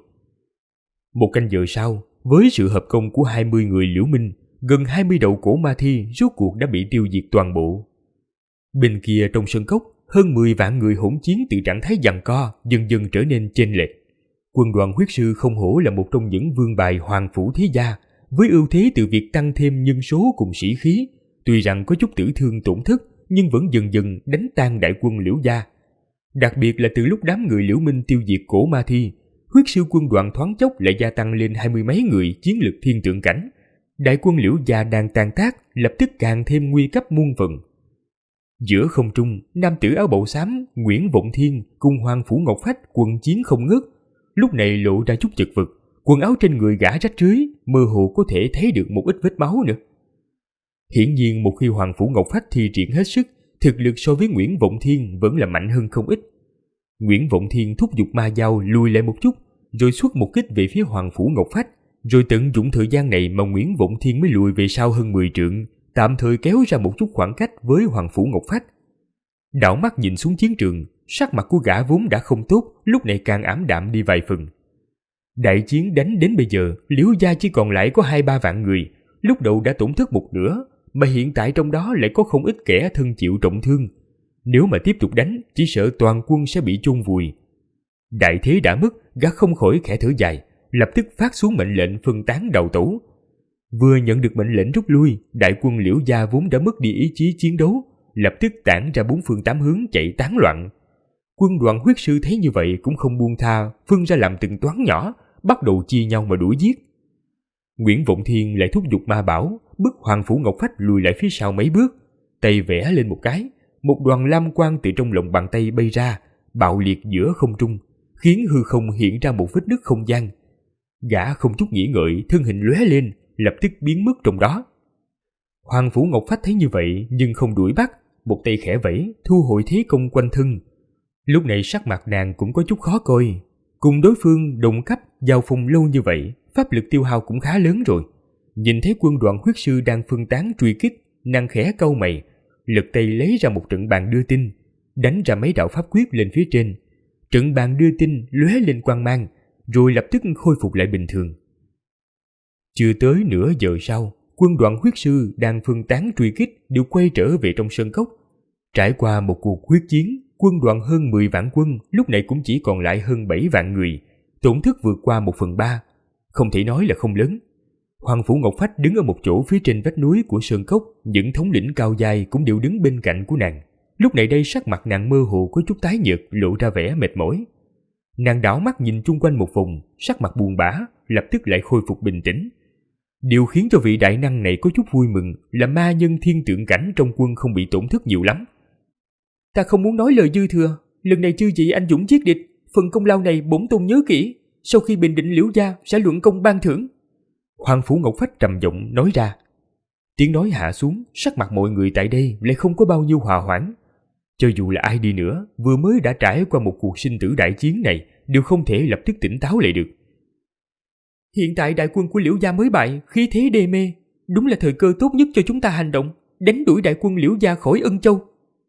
Speaker 2: 1 canh giờ sau, với sự hợp công của 20 người Liễu Minh, gần 20 đầu cổ ma thi rốt cuộc đã bị tiêu diệt toàn bộ. Bên kia trong sân cốc, hơn 10 vạn người hỗn chiến từ trạng thái giằng co dần dần trở nên chênh lệch. Quân đoàn huyết sư không hổ là một trong những vương bài Hoàng Phủ Thế Gia, với ưu thế từ việc tăng thêm nhân số cùng sĩ khí, tuy rằng có chút tử thương tổn thất, nhưng vẫn dần dần đánh tan đại quân Liễu gia. Đặc biệt là từ lúc đám người Liễu Minh tiêu diệt cổ ma thi, huyết sư quân đoàn thoáng chốc lại gia tăng lên 20 mấy người chiến lực thiên tượng cảnh. Đại quân Liễu gia đang tan tác, lập tức càng thêm nguy cấp muôn phần. Giữa không trung, nam tử áo bào xám Nguyễn Vọng Thiên cùng Hoàng Phủ Ngọc Phách quân chiến không ngớt. Lúc này lộ ra chút chật vật, quần áo trên người gã rách rưới, mơ hồ có thể thấy được một ít vết máu nữa. Hiển nhiên một khi Hoàng Phủ Ngọc Phách thi triển hết sức, thực lực so với Nguyễn Vọng Thiên vẫn là mạnh hơn không ít. Nguyễn Vọng Thiên thúc giục ma dao lùi lại một chút, rồi xuất một kích về phía Hoàng Phủ Ngọc Phách, rồi tận dụng thời gian này mà Nguyễn Vọng Thiên mới lùi về sau hơn 10 trượng, tạm thời kéo ra một chút khoảng cách với Hoàng Phủ Ngọc Phách. Đảo mắt nhìn xuống chiến trường, sắc mặt của gã vốn đã không tốt, lúc này càng ảm đạm đi vài phần. Đại chiến đánh đến bây giờ, Liễu gia chỉ còn lại có 2-3 vạn người, lúc đầu đã tổn thất một nửa, mà hiện tại trong đó lại có không ít kẻ thân chịu trọng thương. Nếu mà tiếp tục đánh, chỉ sợ toàn quân sẽ bị chôn vùi. Đại thế đã mất, gã không khỏi khẽ thở dài, lập tức phát xuống mệnh lệnh phân tán đầu tẩu. Vừa nhận được mệnh lệnh rút lui, đại quân Liễu gia vốn đã mất đi ý chí chiến đấu, lập tức tản ra 4 phương 8 hướng chạy tán loạn. Quân đoàn huyết sư thấy như vậy cũng không buông tha, phân ra làm từng toán nhỏ, bắt đầu chia nhau mà đuổi giết. Nguyễn Vọng Thiên lại thúc giục ma bảo, bức Hoàng Phủ Ngọc Phách lùi lại phía sau mấy bước, tay vẽ lên một cái, một đoàn lam quang từ trong lòng bàn tay bay ra, bạo liệt giữa không trung, khiến hư không hiện ra một vết nứt không gian. Gã không chút nghĩ ngợi, thân hình lóe lên, lập tức biến mất trong đó. Hoàng Phủ Ngọc Phách thấy như vậy nhưng không đuổi bắt, một tay khẽ vẫy, thu hồi thế công quanh thân. Lúc này sắc mặt nàng cũng có chút khó coi, cùng đối phương đồng cấp giao phong lâu như vậy, pháp lực tiêu hao cũng khá lớn rồi. Nhìn thấy quân đoàn huyết sư đang phân tán truy kích, nàng khẽ cau mày, lật tay lấy ra một trận bàn đưa tin, đánh ra mấy đạo pháp quyết lên phía trên. Trận bàn đưa tin lóe lên quang mang, rồi lập tức khôi phục lại bình thường. Chưa tới nửa giờ sau, quân đoàn huyết sư đang phân tán truy kích đều quay trở về trong sơn cốc. Trải qua một cuộc huyết chiến, quân đoàn hơn 10 vạn quân lúc này cũng chỉ còn lại hơn 7 vạn người, tổn thất vượt qua 1/3, không thể nói là không lớn. Hoàng Phủ Ngọc Phách đứng ở một chỗ phía trên vách núi của sơn cốc, những thống lĩnh cao dài cũng đều đứng bên cạnh của nàng. Lúc này đây sắc mặt nàng mơ hồ có chút tái nhợt, lộ ra vẻ mệt mỏi. Nàng đảo mắt nhìn chung quanh một vòng, sắc mặt buồn bã, lập tức lại khôi phục bình tĩnh. Điều khiến cho vị đại năng này có chút vui mừng là ma nhân thiên tượng cảnh trong quân không bị tổn thất nhiều lắm.
Speaker 3: Ta không muốn nói lời dư thừa, lần này chư vị anh dũng giết địch, phần công lao này bổn tôn nhớ kỹ, sau khi bình định Liễu gia sẽ luận công ban thưởng.
Speaker 2: Hoàng Phủ Ngọc Phách trầm giọng nói ra. Tiếng nói hạ xuống, sắc mặt mọi người tại đây lại không có bao nhiêu hòa hoãn. Cho dù là ai đi nữa, vừa mới đã trải qua một cuộc sinh tử đại chiến này, đều không thể lập tức tỉnh táo lại được.
Speaker 3: Hiện tại đại quân của Liễu gia mới bại, khí thế đê mê, đúng là thời cơ tốt nhất cho chúng ta hành động, đánh đuổi đại quân Liễu gia khỏi Ân Châu.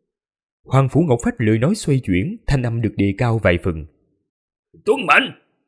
Speaker 2: Hoàng Phủ Ngọc Phách lời nói xoay chuyển, thanh âm được đề cao vài phần.
Speaker 1: Tuân mệnh.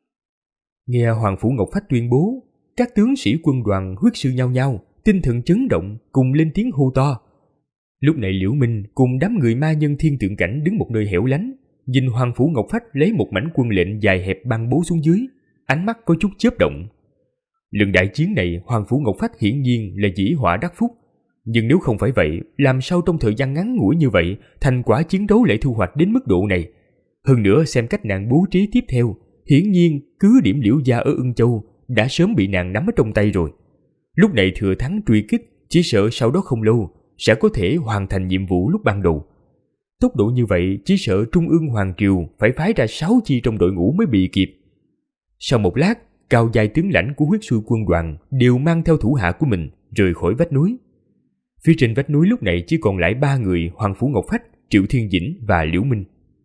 Speaker 2: Nghe Hoàng Phủ Ngọc Phách tuyên bố, các tướng sĩ quân đoàn huyết sư nhao nhao, tinh thần chấn động, cùng lên tiếng hô to. Lúc này Liễu Minh cùng đám người ma nhân thiên tượng cảnh đứng một nơi hẻo lánh, nhìn Hoàng Phủ Ngọc Phách lấy một mảnh quân lệnh dài hẹp ban bố xuống dưới, ánh mắt có chút chớp động. Lần đại chiến này Hoàng Phủ Ngọc Phách hiển nhiên là dĩ họa đắc phúc, nhưng nếu không phải vậy, làm sao trong thời gian ngắn ngủi như vậy, thành quả chiến đấu lại thu hoạch đến mức độ này? Hơn nữa xem cách nàng bố trí tiếp theo, hiển nhiên cứ điểm Liễu gia ở Ưng Châu đã sớm bị nàng nắm ở trong tay rồi. Lúc này thừa thắng truy kích, chỉ sợ sau đó không lâu sẽ có thể hoàn thành nhiệm vụ lúc ban đầu. Tốc độ như vậy, chỉ sợ Trung ương Hoàng Triều phải phái ra 6 chi trong đội ngũ mới bị kịp. Sau một lát, cao dài tướng lãnh của huyết sư quân đoàn đều mang theo thủ hạ của mình rời khỏi vách núi. Phía trên vách núi lúc này chỉ còn lại 3 người: Hoàng Phủ Ngọc Phách, Triệu Thiên Dĩnh và Liễu Minh.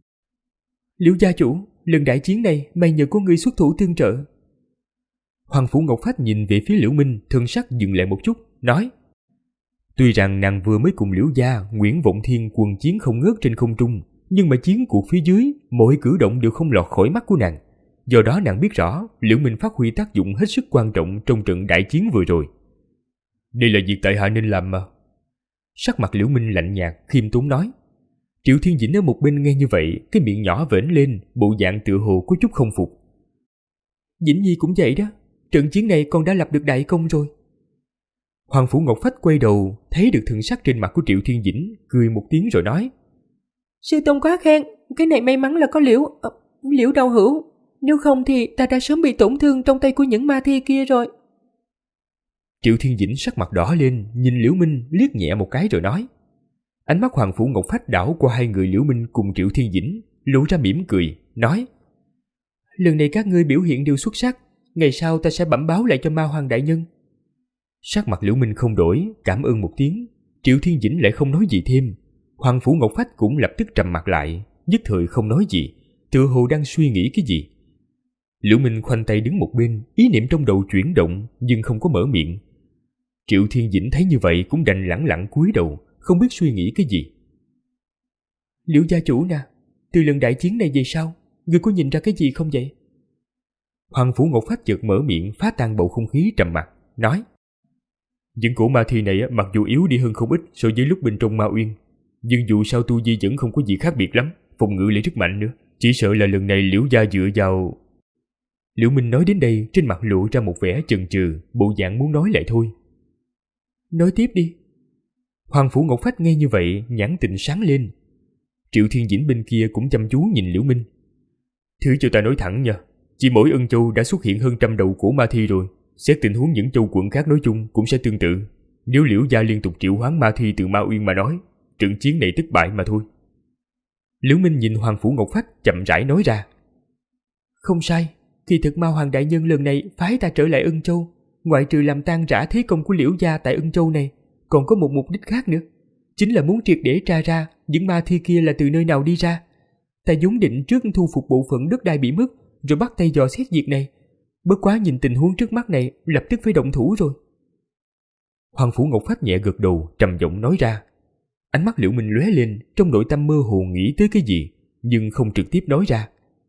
Speaker 3: Liễu gia chủ, lần đại chiến này may nhờ có người xuất thủ tương trợ.
Speaker 2: Hoàng Phủ Ngọc Phách nhìn về phía Liễu Minh, thân sắc dừng lại một chút, nói: Tuy rằng nàng vừa mới cùng Liễu gia, Nguyễn Vọng Thiên quân chiến không ngớt trên không trung, nhưng mà chiến cuộc phía dưới, mọi cử động đều không lọt khỏi mắt của nàng. Do đó nàng biết rõ Liễu Minh phát huy tác dụng hết sức quan trọng trong trận đại chiến vừa rồi. Đây là việc tại hạ nên làm mà. Sắc mặt Liễu Minh lạnh nhạt, khiêm tốn nói. Triệu Thiên Dĩnh ở một bên nghe như vậy, cái miệng nhỏ vểnh lên, bộ dạng tựa hồ có chút không phục.
Speaker 3: Dĩnh Nhi cũng vậy đó, trận chiến này con đã lập được đại công rồi.
Speaker 2: Hoàng Phủ Ngọc Phách quay đầu, thấy được thần sắc trên mặt của Triệu Thiên Dĩnh, cười một tiếng rồi nói:
Speaker 3: Sư tôn quá khen, cái này may mắn là có liễu đạo hữu, nếu không thì ta đã sớm bị tổn thương trong tay của những ma thi kia rồi.
Speaker 2: Triệu Thiên Dĩnh sắc mặt đỏ lên, nhìn Liễu Minh liếc nhẹ một cái rồi nói. Ánh mắt Hoàng Phủ Ngọc Phách đảo qua hai người Liễu Minh cùng Triệu Thiên Dĩnh, lộ ra mỉm cười, nói: Lần này các ngươi biểu hiện đều xuất sắc, ngày sau ta sẽ bẩm báo lại cho Ma Hoàng đại nhân. Sắc mặt Liễu Minh không đổi, cảm ơn một tiếng. Triệu Thiên Dĩnh lại không nói gì thêm. Hoàng Phủ Ngọc Phách cũng lập tức trầm mặt lại, nhất thời không nói gì, tựa hồ đang suy nghĩ cái gì. Liễu Minh khoanh tay đứng một bên, ý niệm trong đầu chuyển động nhưng không có mở miệng. Triệu Thiên Dĩnh thấy như vậy cũng đành lẳng lặng cúi đầu, không biết suy nghĩ cái gì. Liễu gia chủ nè, từ lần đại chiến này về sau, ngươi có nhìn ra cái gì không vậy? Hoàng Phủ Ngọc Phách chợt mở miệng phá tan bầu không khí trầm mặc, nói: Những cổ ma thi này mặc dù yếu đi hơn không ít so với lúc bên trong Ma Uyên, nhưng dù sao tu vi vẫn không có gì khác biệt lắm, phòng ngự lại rất mạnh nữa. Chỉ sợ là lần này Liễu gia dựa vào... Liễu Minh nói đến đây, trên mặt lộ ra một vẻ chần chừ, bộ dạng muốn nói lại thôi. Nói tiếp đi. Hoàng Phủ Ngọc Phách nghe như vậy, nhãn tình sáng lên. Triệu Thiên Dĩnh bên kia cũng chăm chú nhìn Liễu Minh. Thứ cho ta nói thẳng nha, chỉ mỗi Ân Châu đã xuất hiện hơn 100 đầu cổ ma thi rồi, xét tình huống những châu quận khác nói chung cũng sẽ tương tự. Nếu Liễu gia liên tục triệu hoán ma thi từ Ma Uyên mà nói, trận chiến này thất bại mà thôi. Liễu Minh nhìn Hoàng Phủ Ngọc Phách chậm rãi nói ra. Không sai, kỳ thực Ma Hoàng đại nhân lần này phái ta trở lại Ân Châu, ngoại trừ làm tan rã thế công của Liễu gia tại Ân Châu này, còn có một mục đích khác nữa, chính là muốn triệt để tra ra những ma thi kia là từ nơi nào đi ra. Ta vốn định trước thu phục bộ phận đất đai bị mất, rồi bắt tay dò xét việc này. Bất quá nhìn tình huống trước mắt này, lập tức phải động thủ rồi. Hoàng Phủ Ngọc Phách nhẹ gật đầu, trầm giọng nói ra. Ánh mắt Liễu Minh lóe lên, trong nội tâm mơ hồ nghĩ tới cái gì, nhưng không trực tiếp nói ra.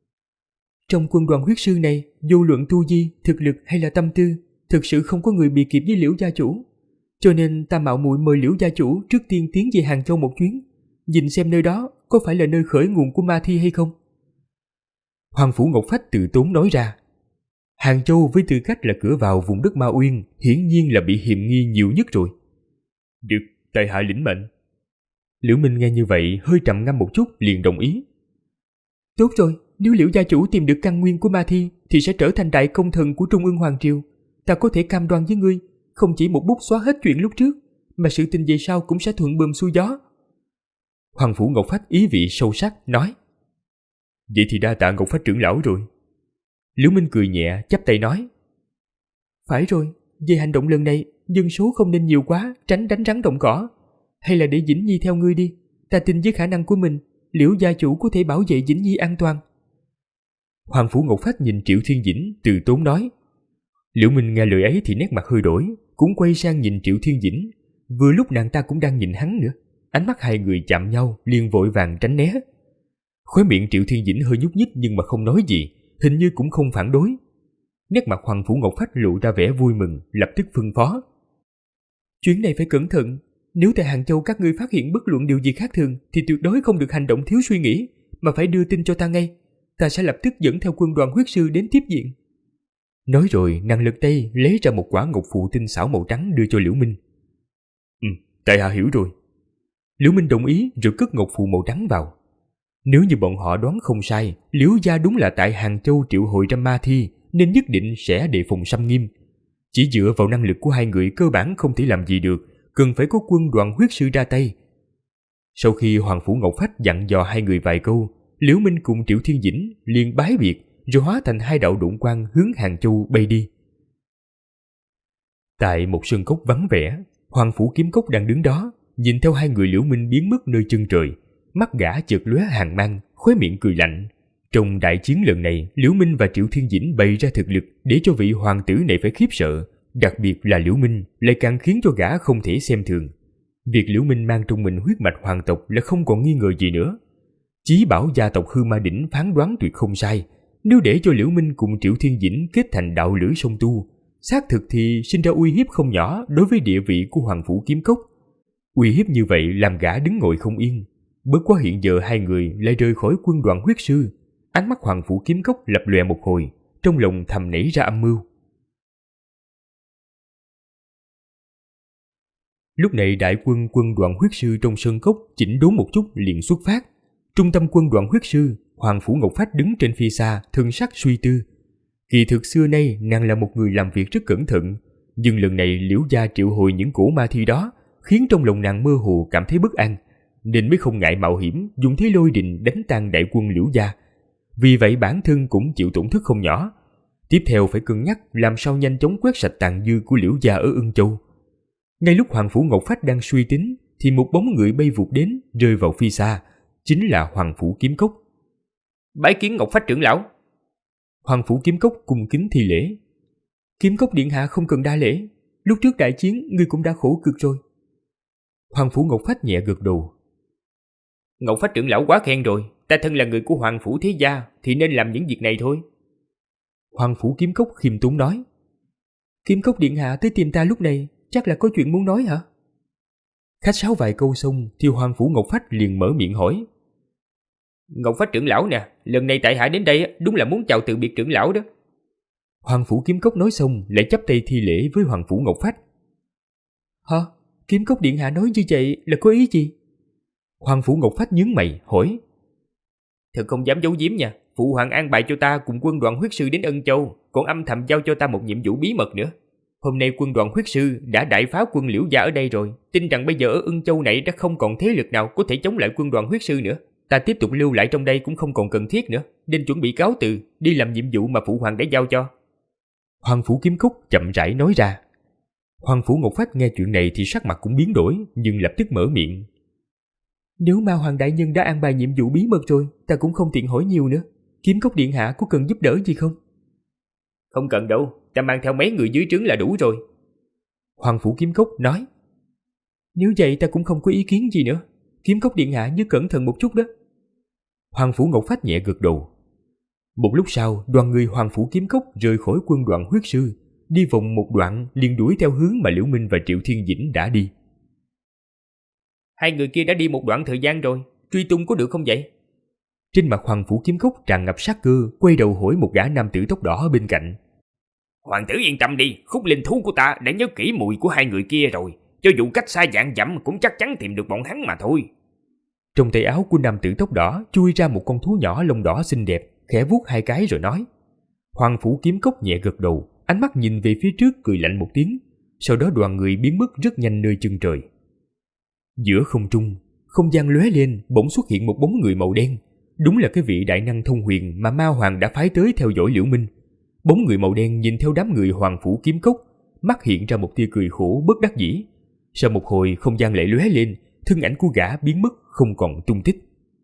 Speaker 2: Trong quân đoàn huyết sư này, vô luận tu vi, thực lực hay là tâm tư, thực sự không có người bị kịp với Liễu gia chủ. Cho nên ta mạo muội mời Liễu gia chủ trước tiên tiến về Hàng Châu một chuyến, nhìn xem nơi đó có phải là nơi khởi nguồn của ma thi hay không. Hoàng Phủ Ngọc Phách tự tốn nói ra. Hàng Châu với tư cách là cửa vào vùng đất Ma Uyên, hiển nhiên là bị hiềm nghi nhiều nhất rồi. Được, tại hạ lĩnh mệnh. Liễu Minh nghe như vậy hơi trầm ngâm một chút, liền đồng ý. Tốt rồi, nếu Liễu gia chủ tìm được căn nguyên của ma thi thì sẽ trở thành đại công thần của Trung Ương Hoàng Triều. Ta có thể cam đoan với ngươi, không chỉ một bút xóa hết chuyện lúc trước, mà sự tình về sau cũng sẽ thuận buồm xuôi gió. Hoàng Phủ Ngọc Phách ý vị sâu sắc nói. Vậy thì đa tạ Ngọc Phách trưởng lão rồi. Liễu Minh cười nhẹ, chắp tay nói. Phải rồi, về hành động lần này, dân số không nên nhiều quá, tránh đánh rắn động cỏ. Hay là để Dĩnh Nhi theo ngươi đi, ta tin với khả năng của mình, Liễu gia chủ có thể bảo vệ Dĩnh Nhi an toàn. Hoàng Phủ Ngọc Phách nhìn Triệu Thiên Dĩnh, từ tốn nói. Liễu Minh nghe lời ấy thì nét mặt hơi đổi, cũng quay sang nhìn Triệu Thiên Dĩnh. Vừa lúc nàng ta cũng đang nhìn hắn nữa, ánh mắt hai người chạm nhau, liền vội vàng tránh né. Khóe miệng Triệu Thiên Dĩnh hơi nhúc nhích nhưng mà không nói gì, hình như cũng không phản đối. Nét mặt Hoàng Phủ Ngọc Phách lộ ra vẻ vui mừng, lập tức phân phó. Chuyến này phải cẩn thận, nếu tại Hàng Châu các ngươi phát hiện bất luận điều gì khác thường thì tuyệt đối không được hành động thiếu suy nghĩ, mà phải đưa tin cho ta ngay. Ta sẽ lập tức dẫn theo quân đoàn huyết sư đến tiếp diện. Nói rồi nàng lật tay lấy ra một quả ngọc phù tinh xảo màu trắng đưa cho Liễu Minh. Tại hạ hiểu rồi. Liễu Minh đồng ý rồi cất ngọc phù màu trắng vào. Nếu như bọn họ đoán không sai, Liễu gia đúng là tại Hàng Châu triệu hồi ra ma thi, nên nhất định sẽ đề phòng xâm nghiêm. Chỉ dựa vào năng lực của hai người cơ bản không thể làm gì được, cần phải có quân đoàn huyết sư ra tay. Sau khi Hoàng Phủ Ngọc Phách dặn dò hai người vài câu, Liễu Minh cùng Triệu Thiên Dĩnh liền bái biệt, rồi hóa thành hai đạo độn quang hướng Hàng Châu bay đi. Tại một sơn cốc vắng vẻ, Hoàng Phủ Kiếm Cốc đang đứng đó, nhìn theo hai người Liễu Minh biến mất nơi chân trời, mắt gã chợt lóe hàn mang, khóe miệng cười lạnh. Trong đại chiến lần này, Liễu Minh và Triệu Thiên Dĩnh bày ra thực lực để cho vị hoàng tử này phải khiếp sợ, đặc biệt là Liễu Minh lại càng khiến cho gã không thể xem thường. Việc Liễu Minh mang trong mình huyết mạch hoàng tộc là không còn nghi ngờ gì nữa. Chí bảo gia tộc Hư Ma Đỉnh phán đoán tuyệt không sai, nếu để cho Liễu Minh cùng Triệu Thiên Dĩnh kết thành đạo lữ song tu, xác thực thì sinh ra uy hiếp không nhỏ đối với địa vị của Hoàng Phủ Kiếm Cốc. Uy hiếp như vậy làm gã đứng ngồi không yên. Bất quá hiện giờ hai người lại rời khỏi quân đoàn huyết sư, ánh mắt Hoàng Phủ Kiếm Cốc lập lòe một hồi, trong lòng thầm nảy ra âm mưu. Lúc này đại quân quân đoàn huyết sư trong sơn cốc chỉnh đốn một chút liền xuất phát. Trung tâm quân đoàn huyết sư, Hoàng Phủ Ngọc Phách đứng trên phía xa, thân sắc suy tư. Kỳ thực xưa nay nàng là một người làm việc rất cẩn thận, nhưng lần này Liễu gia triệu hồi những cổ ma thi đó khiến trong lòng nàng mơ hồ cảm thấy bất an, nên mới không ngại mạo hiểm dùng thế lôi đình đánh tan đại quân Liễu gia. Vì vậy bản thân cũng chịu tổn thất không nhỏ. Tiếp theo phải cân nhắc làm sao nhanh chóng quét sạch tàn dư của Liễu gia ở Ưng Châu. Ngay lúc Hoàng Phủ Ngọc Phách đang suy tính thì một bóng người bay vụt đến, rơi vào phía xa, chính là Hoàng Phủ Kiếm Cốc.
Speaker 4: Bái kiến Ngọc Phách trưởng lão.
Speaker 2: Hoàng Phủ Kiếm Cốc cung kính thi lễ.
Speaker 3: Kiếm Cốc điện hạ không cần đa lễ, lúc trước đại chiến ngươi cũng đã khổ cực rồi.
Speaker 2: Hoàng Phủ Ngọc Phách nhẹ gật đầu.
Speaker 4: Ngọc Phách trưởng lão quá khen rồi, ta thân là người của Hoàng Phủ thế gia thì nên làm những việc này thôi.
Speaker 2: Hoàng Phủ Kiếm Cốc khiêm tốn nói.
Speaker 3: Kiếm Cốc điện hạ tới tìm ta lúc này, chắc là có chuyện muốn nói hả?
Speaker 2: Khách sáo vài câu xong thì Hoàng Phủ Ngọc Phách liền mở miệng hỏi.
Speaker 4: Ngọc Phách trưởng lão nè, lần này tại hạ đến đây đúng là muốn chào từ biệt trưởng lão đó.
Speaker 2: Hoàng Phủ Kiếm Cốc nói xong lại chắp tay thi lễ với Hoàng Phủ Ngọc Phách.
Speaker 3: Hả? Kiếm Cốc điện hạ nói như vậy là có ý gì?
Speaker 2: Hoàng Phủ Ngọc Phách nhướng mày hỏi.
Speaker 4: Thật không dám giấu giếm nha, phụ hoàng an bài cho ta cùng quân đoàn huyết sư đến Ân Châu, còn âm thầm giao cho ta một nhiệm vụ bí mật nữa. Hôm nay quân đoàn huyết sư đã đại phá quân Liễu gia ở đây rồi, tin rằng bây giờ ở Ân Châu này đã không còn thế lực nào có thể chống lại quân đoàn huyết sư nữa. Ta tiếp tục lưu lại trong đây cũng không còn cần thiết nữa, nên chuẩn bị cáo từ, đi làm nhiệm vụ mà phụ hoàng đã giao cho.
Speaker 2: Hoàng Phủ Kiếm Cốc chậm rãi nói ra. Hoàng Phủ Ngọc Phách nghe chuyện này thì sắc mặt cũng biến đổi, nhưng lập tức mở miệng.
Speaker 3: Nếu Ma Hoàng đại nhân đã an bài nhiệm vụ bí mật rồi, ta cũng không tiện hỏi nhiều nữa. Kiếm Cốc điện hạ có cần giúp đỡ gì không?
Speaker 4: Không cần đâu, ta mang theo mấy người dưới trướng là đủ rồi.
Speaker 2: Hoàng Phủ Kiếm Cốc nói.
Speaker 3: Nếu vậy ta cũng không có ý kiến gì nữa. Kiếm Cốc điện hạ nhớ cẩn thận một chút đó.
Speaker 2: Hoàng Phủ Ngọc Phách nhẹ gật đầu. Một lúc sau, đoàn người Hoàng Phủ Kiếm Cốc rời khỏi quân đoàn huyết sư, đi vòng một đoạn liền đuổi theo hướng mà Liễu Minh và Triệu Thiên Dĩnh đã đi.
Speaker 4: Hai người kia đã đi một đoạn thời gian rồi, truy tung có được không vậy?
Speaker 2: Trên mặt Hoàng Phủ Kiếm Cốc tràn ngập sát cơ, quay đầu hỏi một gã nam tử tóc đỏ bên cạnh.
Speaker 1: Hoàng tử yên tâm đi, khúc linh thú của ta đã nhớ kỹ mùi của hai người kia rồi, cho dù cách xa vạn dặm cũng chắc chắn tìm được bọn hắn mà thôi.
Speaker 2: Trong tay áo của nam tử tóc đỏ chui ra một con thú nhỏ lông đỏ xinh đẹp, khẽ vuốt hai cái rồi nói. Hoàng Phủ Kiếm Cốc nhẹ gật đầu, ánh mắt nhìn về phía trước cười lạnh một tiếng, sau đó đoàn người biến mất rất nhanh nơi chân trời. Giữa không trung, không gian lóe lên, bỗng xuất hiện một bóng người màu đen. Đúng là cái vị đại năng thông huyền mà Ma Hoàng đã phái tới theo dõi Liễu Minh. Bóng người màu đen nhìn theo đám người Hoàng Phủ Kiếm Cốc, mắt hiện ra một tia cười khổ bất đắc dĩ. Sau một hồi không gian lại lóe lên, thân ảnh của gã biến mất không còn tung tích.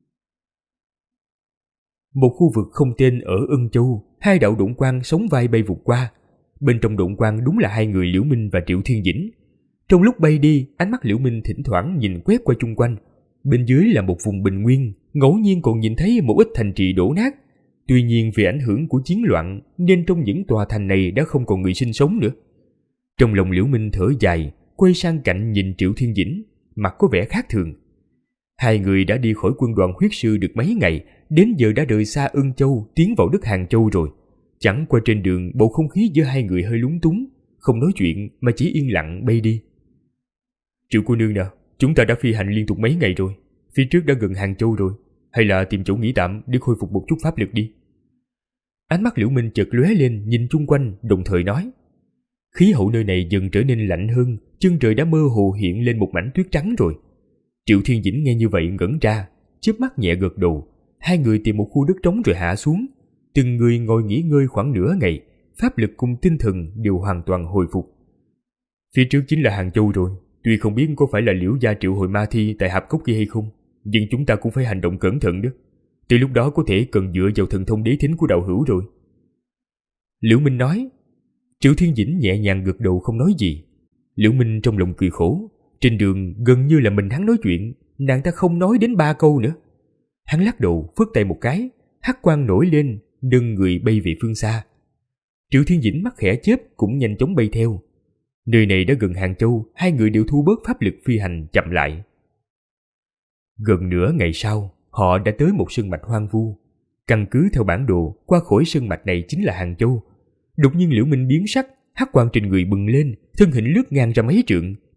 Speaker 2: Một khu vực không tên ở Ân Châu, hai đạo độn quang sóng vai bay vụt qua. Bên trong độn quang đúng là hai người Liễu Minh và Triệu Thiên Dĩnh. Trong lúc bay đi, ánh mắt Liễu Minh thỉnh thoảng nhìn quét qua chung quanh. Bên dưới là một vùng bình nguyên, ngẫu nhiên còn nhìn thấy một ít thành trì đổ nát. Tuy nhiên vì ảnh hưởng của chiến loạn nên trong những tòa thành này đã không còn người sinh sống nữa. Trong lòng Liễu Minh thở dài, quay sang cạnh nhìn Triệu Thiên Dĩnh, mặt có vẻ khác thường. Hai người đã đi khỏi quân đoàn huyết sư được mấy ngày, đến giờ đã rời xa Ân Châu tiến vào đất Hàng Châu rồi. Chẳng qua trên đường bầu không khí giữa hai người hơi lúng túng, không nói chuyện mà chỉ yên lặng bay đi. Triệu cô nương nào, chúng ta đã phi hành liên tục mấy ngày rồi, phía trước đã gần Hàng Châu rồi, hay là tìm chỗ nghỉ tạm để khôi phục một chút pháp lực đi. Ánh mắt Liễu Minh chợt lóe lên nhìn chung quanh, đồng thời nói. Khí hậu nơi này dần trở nên lạnh hơn, chân trời đã mơ hồ hiện lên một mảnh tuyết trắng rồi. Triệu Thiên Dĩnh nghe như vậy ngẩn ra, chớp mắt nhẹ gật đầu. Hai người tìm một khu đất trống rồi hạ xuống, từng người ngồi nghỉ ngơi khoảng nửa ngày, pháp lực cùng tinh thần đều hoàn toàn hồi phục. Phía trước chính là Hàng Châu rồi, tuy không biết có phải là Liễu gia triệu hồi ma thi tại hạp cốc kia hay không, nhưng chúng ta cũng phải hành động cẩn thận đó. Từ lúc đó có thể cần dựa vào thần thông đế thính của đạo hữu rồi. Liễu Minh nói. Triệu Thiên Dĩnh nhẹ nhàng gật đầu không nói gì. Liễu Minh trong lòng cười khổ. Trên đường gần như là mình hắn nói chuyện, nàng ta không nói đến 3 câu nữa. Hắn lắc đầu phất tay một cái, hắc quang nổi lên, đừng người bay về phương xa. Triệu Thiên Dĩnh mắt khẽ chớp cũng nhanh chóng bay theo. Nơi này đã gần Hàng Châu, hai người đều thu bớt pháp lực phi hành chậm lại. Gần nửa ngày sau, họ đã tới một sơn mạch hoang vu. Căn cứ theo bản đồ, qua khỏi sơn mạch này chính là Hàng Châu. Đột nhiên Liễu Minh biến sắc, hắc quang trên người bừng lên, thân hình lướt ngang ra mấy trượng,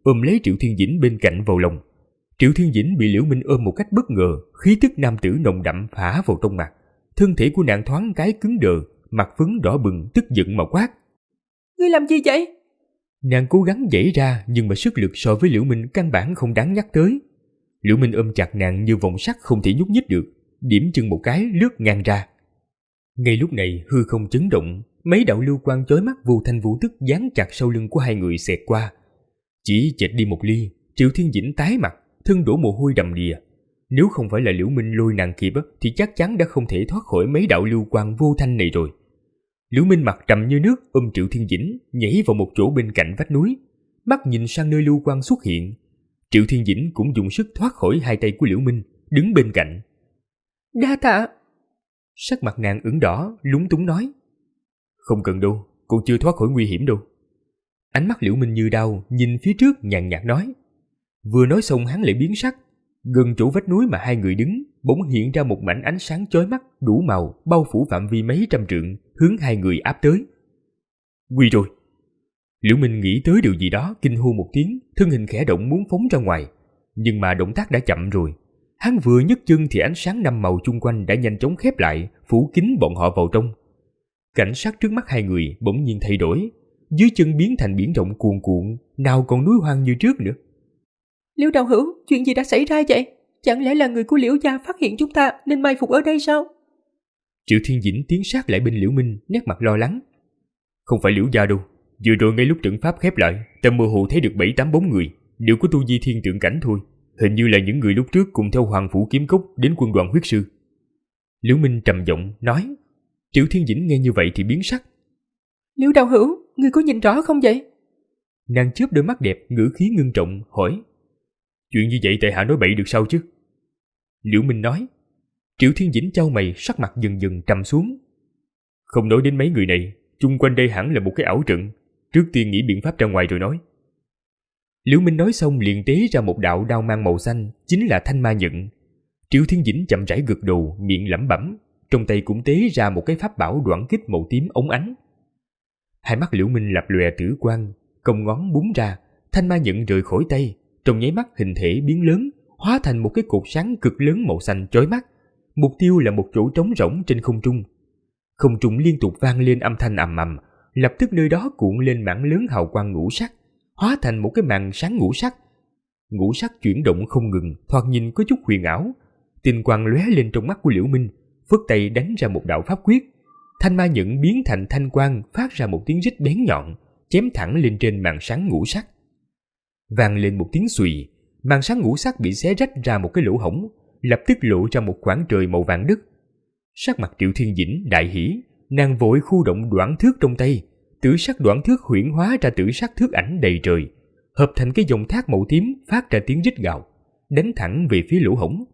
Speaker 2: ôm lấy Triệu Thiên Dĩnh bên cạnh vào lòng. Triệu Thiên Dĩnh bị Liễu Minh ôm một cách bất ngờ, khí tức nam tử nồng đậm phả vào trong mặt. Thân thể của nàng thoáng cái cứng đờ, mặt phấn đỏ bừng, tức giận mà quát:
Speaker 3: Ngươi làm gì vậy?
Speaker 2: Nàng cố gắng giãy ra, nhưng mà sức lực so với Liễu Minh căn bản không đáng nhắc tới. Liễu Minh ôm chặt nàng như vòng sắt không thể nhúc nhích được, điểm chân một cái lướt ngang ra. Ngay lúc này hư không chấn động, mấy đạo lưu quang chói mắt vô thanh vô tức dán chặt sau lưng của hai người xẹt qua. Chỉ chệch đi một ly, Triệu Thiên Dĩnh tái mặt, thân đổ mồ hôi đầm đìa. Nếu không phải là Liễu Minh lôi nàng kịp thì chắc chắn đã không thể thoát khỏi mấy đạo lưu quang vô thanh này rồi. Liễu Minh mặt trầm như nước ôm Triệu Thiên Dĩnh nhảy vào một chỗ bên cạnh vách núi, mắt nhìn sang nơi lưu quang xuất hiện. Triệu Thiên Dĩnh cũng dùng sức thoát khỏi hai tay của Liễu Minh, đứng bên cạnh.
Speaker 3: Đa tạ.
Speaker 2: Sắc mặt nàng ửng đỏ, lúng túng nói: Không cần đâu, cô chưa thoát khỏi nguy hiểm đâu. Ánh mắt Liễu Minh như đau, nhìn phía trước nhàn nhạt nói. Vừa nói xong hắn lại biến sắc. Gần chỗ vách núi mà hai người đứng, bỗng hiện ra một mảnh ánh sáng chói mắt đủ màu bao phủ phạm vi mấy trăm trượng, hướng hai người áp tới. Nguy rồi! Liễu Minh nghĩ tới điều gì đó, kinh hô một tiếng, thân hình khẽ động muốn phóng ra ngoài, nhưng mà động tác đã chậm rồi. Hắn vừa nhấc chân thì ánh sáng năm màu chung quanh đã nhanh chóng khép lại, phủ kín bọn họ vào trong. Cảnh sát trước mắt hai người bỗng nhiên thay đổi, dưới chân biến thành biển rộng cuồn cuộn, nào còn núi hoang như trước nữa.
Speaker 3: Liễu đạo hữu, chuyện gì đã xảy ra vậy? Chẳng lẽ là người của Liễu gia phát hiện chúng ta nên mai phục ở đây sao?
Speaker 2: Triệu Thiên Dĩnh tiến sát lại bên Liễu Minh, nét mặt lo lắng. Không phải Liễu gia đâu, vừa rồi ngay lúc trận pháp khép lại, ta mơ hồ thấy được 7-8 bóng người, đều có tu vi thiên tượng cảnh thôi. Hình như là những người lúc trước cùng theo Hoàng Phủ Kiếm Cốc đến quân đoàn huyết sư. Liễu Minh trầm giọng nói. Triệu Thiên Dĩnh nghe như vậy thì biến sắc.
Speaker 3: Liễu đạo hữu, ngươi có nhìn rõ không vậy?
Speaker 2: Nàng chớp đôi mắt đẹp, ngữ khí ngưng trọng hỏi. Chuyện như vậy tại hạ nói bậy được sao chứ? Liễu Minh nói. Triệu Thiên Dĩnh chau mày, sắc mặt dần dần trầm xuống. Không nói đến mấy người này, chung quanh đây hẳn là một cái ảo trận. Trước tiên nghĩ biện pháp ra ngoài rồi nói. Liễu Minh nói xong liền tế ra một đạo đao mang màu xanh, chính là thanh ma nhận. Triệu Thiên Dĩnh chậm rãi gật đầu, miệng lẩm bẩm, trong tay cũng tế ra một cái pháp bảo đoạn kích màu tím óng ánh. Hai mắt Liễu Minh lập lòe tử quang, cong ngón búng ra, thanh ma nhận rời khỏi tay, trong nháy mắt hình thể biến lớn, hóa thành một cái cột sáng cực lớn màu xanh chói mắt. Mục tiêu là một chỗ trống rỗng trên không trung. Không trung liên tục vang lên âm thanh ầm ầm, lập tức nơi đó cuộn lên mảng lớn hào quang ngũ sắc, hóa thành một cái màn sáng ngũ sắc. Ngũ sắc chuyển động không ngừng, thoạt nhìn có chút huyền ảo. Tinh quang lóe lên trong mắt của Liễu Minh, phất tay đánh ra một đạo pháp quyết. Thanh ma nhận biến thành thanh quang, phát ra một tiếng rít bén nhọn, chém thẳng lên trên màn sáng ngũ sắc. Vang lên một tiếng xùy, màn sáng ngũ sắc bị xé rách ra một cái lỗ hổng, lập tức lộ ra một khoảng trời màu vàng đất. Sắc mặt Triệu Thiên Dĩnh đại hỉ, nàng vội khu động đoản thước trong tay, tử sắc đoản thước huyễn hóa ra tử sắc thước ảnh đầy trời, hợp thành cái dòng thác màu tím phát ra tiếng rít gào, đánh thẳng về phía lỗ hổng.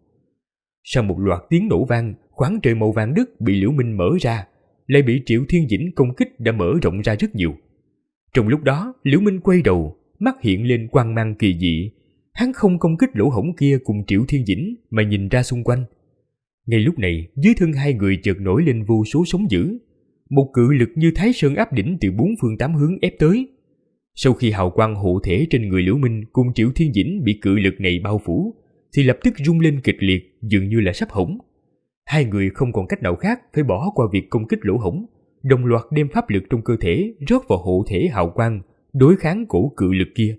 Speaker 2: Sau một loạt tiếng nổ vang, khoảng trời màu vàng đất bị Liễu Minh mở ra, lại bị Triệu Thiên Dĩnh công kích đã mở rộng ra rất nhiều. Trong lúc đó, Liễu Minh quay đầu, mắt hiện lên quang mang kỳ dị. Hắn không công kích lỗ hổng kia cùng Triệu Thiên Dĩnh mà nhìn ra xung quanh. Ngay lúc này, dưới thân hai người chợt nổi lên vô số sóng dữ. Một cự lực như Thái Sơn áp đỉnh từ 4 phương 8 hướng ép tới. Sau khi hào quang hộ thể trên người Liễu Minh cùng Triệu Thiên Dĩnh bị cự lực này bao phủ, thì lập tức rung lên kịch liệt, dường như là sắp hỏng. Hai người không còn cách nào khác phải bỏ qua việc công kích lỗ hổng, đồng loạt đem pháp lực trong cơ thể rót vào hộ thể hào quang, đối kháng cổ cự lực kia.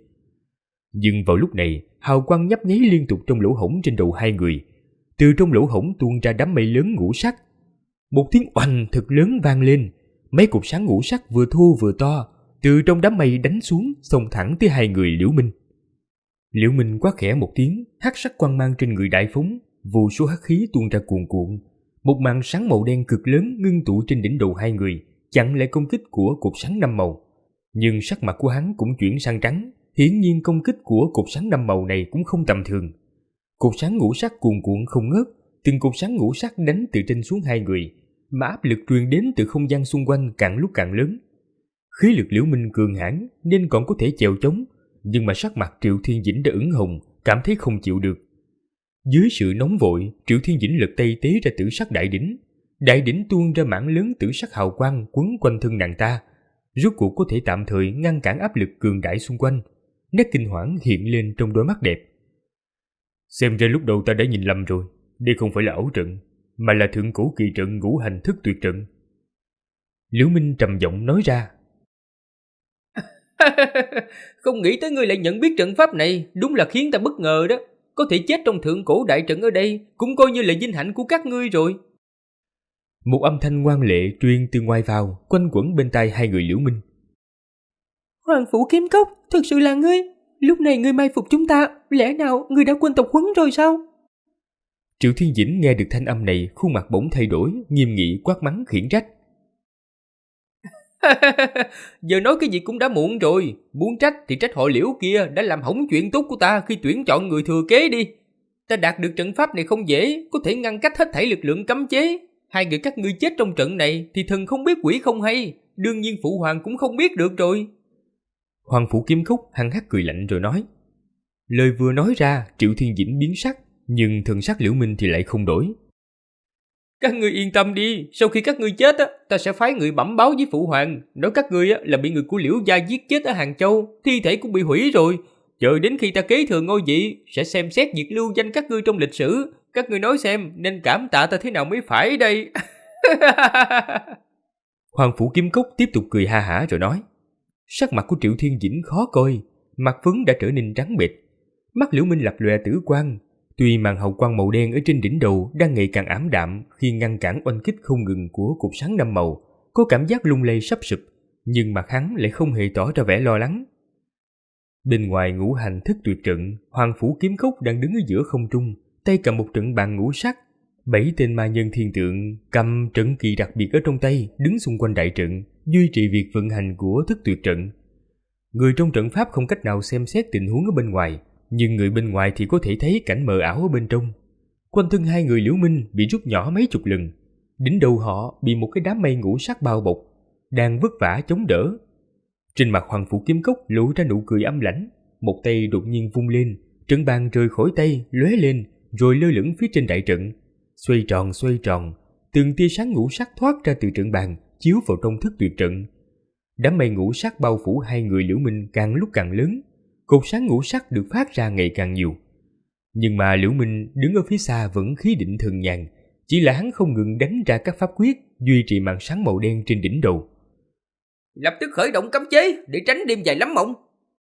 Speaker 2: Nhưng vào lúc này, hào quang nhấp nháy liên tục trong lỗ hổng trên đầu hai người. Từ trong lỗ hổng tuôn ra đám mây lớn ngũ sắc. Một tiếng oanh thật lớn vang lên, mấy cột sáng ngũ sắc vừa thô vừa to từ trong đám mây đánh xuống, xông thẳng tới hai người Liễu Minh. Liễu Minh quát khẽ một tiếng, hắc sắc quang mang trên người đại phóng, vô số hắc khí tuôn ra cuồn cuộn. Một màn sáng màu đen cực lớn ngưng tụ trên đỉnh đầu hai người, chặn lại công kích của cột sáng năm màu. Nhưng sắc mặt của hắn cũng chuyển sang trắng, hiển nhiên công kích của cột sáng năm màu này cũng không tầm thường. Cột sáng ngũ sắc cuồn cuộn không ngớt, từng cột sáng ngũ sắc đánh từ trên xuống hai người, mà áp lực truyền đến từ không gian xung quanh càng lúc càng lớn. Khí lực Liễu Minh cường hãn nên còn có thể chèo chống, nhưng mà sắc mặt Triệu Thiên Dĩnh đã ửng hồng, cảm thấy không chịu được. Dưới sự nóng vội, Triệu Thiên Dĩnh lật tay tế ra tử sắc đại đỉnh tuôn ra mảng lớn tử sắc hào quang quấn quanh thân nàng ta, rốt cuộc có thể tạm thời ngăn cản áp lực cường đại xung quanh. nét kinh hoảng hiện lên trong đôi mắt đẹp. Xem ra lúc đầu ta đã nhìn lầm rồi, đây không phải là ảo trận, mà là thượng cổ kỳ trận ngũ hành thức tuyệt trận. Liễu Minh trầm giọng nói ra.
Speaker 4: Không nghĩ tới ngươi lại nhận biết trận pháp này, đúng là khiến ta bất ngờ đó. Có thể chết trong thượng cổ đại trận ở đây cũng coi như là vinh hạnh của các ngươi rồi.
Speaker 2: Một âm thanh ngoan lệ truyền từ ngoài vào, quanh quẩn bên tai hai người Liễu Minh.
Speaker 3: Hoàng Phủ Kiếm Cốc, thực sự là ngươi? Lúc này ngươi mai phục chúng ta, lẽ nào ngươi đã quên tộc huấn rồi sao?
Speaker 2: Triệu Thiên Dĩnh nghe được thanh âm này, khuôn mặt bỗng thay đổi, nghiêm nghị quát mắng khiển trách.
Speaker 4: Giờ nói cái gì cũng đã muộn rồi. Muốn trách thì trách họ Liễu kia đã làm hỏng chuyện tốt của ta khi tuyển chọn người thừa kế đi. Ta đạt được trận pháp này không dễ, có thể ngăn cách hết thảy lực lượng cấm chế. Hai người các ngươi chết trong trận này thì thần không biết quỷ không hay, đương nhiên phụ hoàng cũng không biết được rồi.
Speaker 2: Hoàng Phủ Kiếm Cốc hăng hắc cười lạnh rồi nói. Lời vừa nói ra, Triệu Thiên Dĩnh biến sắc, nhưng thần sắc Liễu Minh thì lại không đổi.
Speaker 4: Các ngươi yên tâm đi, sau khi các ngươi chết ta sẽ phái người bẩm báo với phụ hoàng, nói các ngươi là bị người của Liễu gia giết chết ở Hàng Châu, thi thể cũng bị hủy rồi. Chờ đến khi ta kế thừa ngôi vị, sẽ xem xét việc lưu danh các ngươi trong lịch sử. Các ngươi nói xem nên cảm tạ ta thế nào mới phải đây.
Speaker 2: Hoàng Phủ Kiếm Cốc tiếp tục cười ha hả rồi nói. Sắc mặt của Triệu Thiên Dĩnh khó coi, mặt phấn đã trở nên trắng bệch. Mắt Liễu Minh lập lòe tử quang. Tuy màn hào quang màu đen ở trên đỉnh đầu đang ngày càng ảm đạm khi ngăn cản oanh kích không ngừng của cột sáng năm màu, có cảm giác lung lay sắp sụp, nhưng mặt hắn lại không hề tỏ ra vẻ lo lắng. Bên ngoài ngũ hành thức tuyệt trận, Hoàng Phủ Kiếm Cốc đang đứng ở giữa không trung, tay cầm một trận bàn ngũ sắc. 7 tên ma nhân thiên tượng cầm trận kỳ đặc biệt ở trong tay, đứng xung quanh đại trận, duy trì việc vận hành của thức tuyệt trận. Người trong trận pháp không cách nào xem xét tình huống ở bên ngoài, nhưng người bên ngoài thì có thể thấy cảnh mờ ảo ở bên trong. Quanh thân hai người Liễu Minh bị rút nhỏ mấy chục lần, đỉnh đầu họ bị một cái đám mây ngũ sắc bao bọc, đang vất vả chống đỡ. Trên mặt Hoàng Phủ Kiếm Cốc lộ ra nụ cười âm lãnh, một tay đột nhiên vung lên, trận bàn rời khỏi tay, lóe lên, rồi lơ lửng phía trên đại trận, xoay tròn, từng tia sáng ngũ sắc thoát ra từ trận bàn, chiếu vào trong thức tuyệt trận. Đám mây ngũ sắc bao phủ hai người Liễu Minh càng lúc càng lớn, cột sáng ngũ sắc được phát ra ngày càng nhiều. Nhưng mà Liễu Minh đứng ở phía xa vẫn khí định thần nhàn, chỉ là hắn không ngừng đánh ra các pháp quyết, duy trì màn sáng màu đen trên đỉnh đầu.
Speaker 4: Lập tức khởi động cấm chế để tránh đêm dài lắm mộng.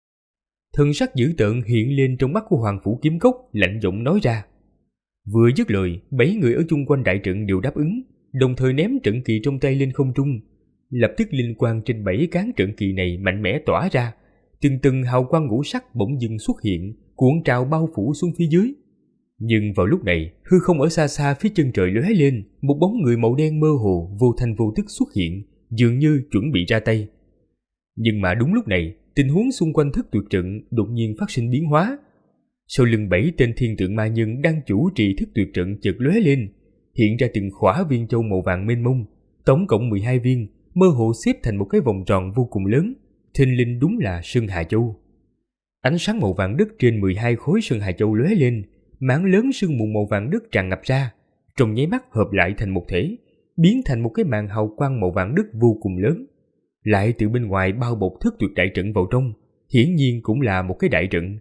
Speaker 2: Thần sắc dữ tợn hiện lên trong mắt của Hoàng Phủ Kiếm Cốc, lạnh giọng nói ra. Vừa dứt lời, 7 người ở chung quanh đại trận đều đáp ứng, đồng thời ném trận kỳ trong tay lên không trung. Lập tức linh quang trên 7 cán trận kỳ này mạnh mẽ tỏa ra, từng hào quang ngũ sắc bỗng dưng xuất hiện, cuộn trào bao phủ xuống phía dưới. Nhưng vào lúc này, hư không ở xa xa phía chân trời lóe lên, một bóng người màu đen mơ hồ vô thanh vô tức xuất hiện, dường như chuẩn bị ra tay. Nhưng mà đúng lúc này, tình huống xung quanh thức tuyệt trận đột nhiên phát sinh biến hóa. Sau lưng 7 tên thiên tượng ma nhân đang chủ trì thức tuyệt trận chợt lóe lên, hiện ra từng khỏa viên châu màu vàng mênh mông, tổng cộng 12 viên, mơ hồ xếp thành một cái vòng tròn vô cùng lớn. Thình lình đúng là Sơn Hà Châu. Ánh sáng màu vàng đất trên 12 khối Sơn Hà Châu lóe lên, mảng lớn sương mù màu vàng đất tràn ngập ra, trong nháy mắt hợp lại thành một thể, biến thành một cái màn hào quang màu vàng đất vô cùng lớn, lại từ bên ngoài bao bọc thức tuyệt đại trận vào trong, hiển nhiên cũng là một cái đại trận.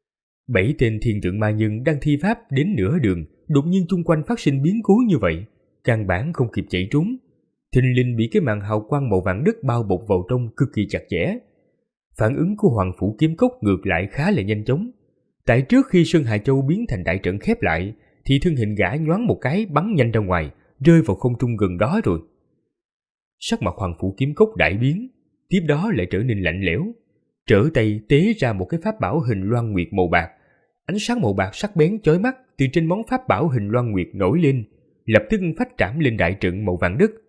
Speaker 2: 7 tên thiên tượng ma nhân đang thi pháp đến nửa đường, đột nhiên chung quanh phát sinh biến cố như vậy, căn bản không kịp chạy trốn, thình lình bị cái màn hào quang màu vàng đất bao bọc vào trong cực kỳ chặt chẽ. Phản ứng của Hoàng Phủ Kiếm Cốc ngược lại khá là nhanh chóng. Tại trước khi Sơn Hà Châu biến thành đại trận khép lại, thì thân hình gã nhoáng một cái bắn nhanh ra ngoài, rơi vào không trung gần đó rồi. Sắc mặt Hoàng Phủ Kiếm Cốc đại biến, tiếp đó lại trở nên lạnh lẽo, trở tay tế ra một cái pháp bảo hình loan nguyệt màu bạc. Ánh sáng màu bạc sắc bén chói mắt từ trên món pháp bảo hình loan nguyệt nổi lên, lập tức phách trảm lên đại trận màu vàng đất.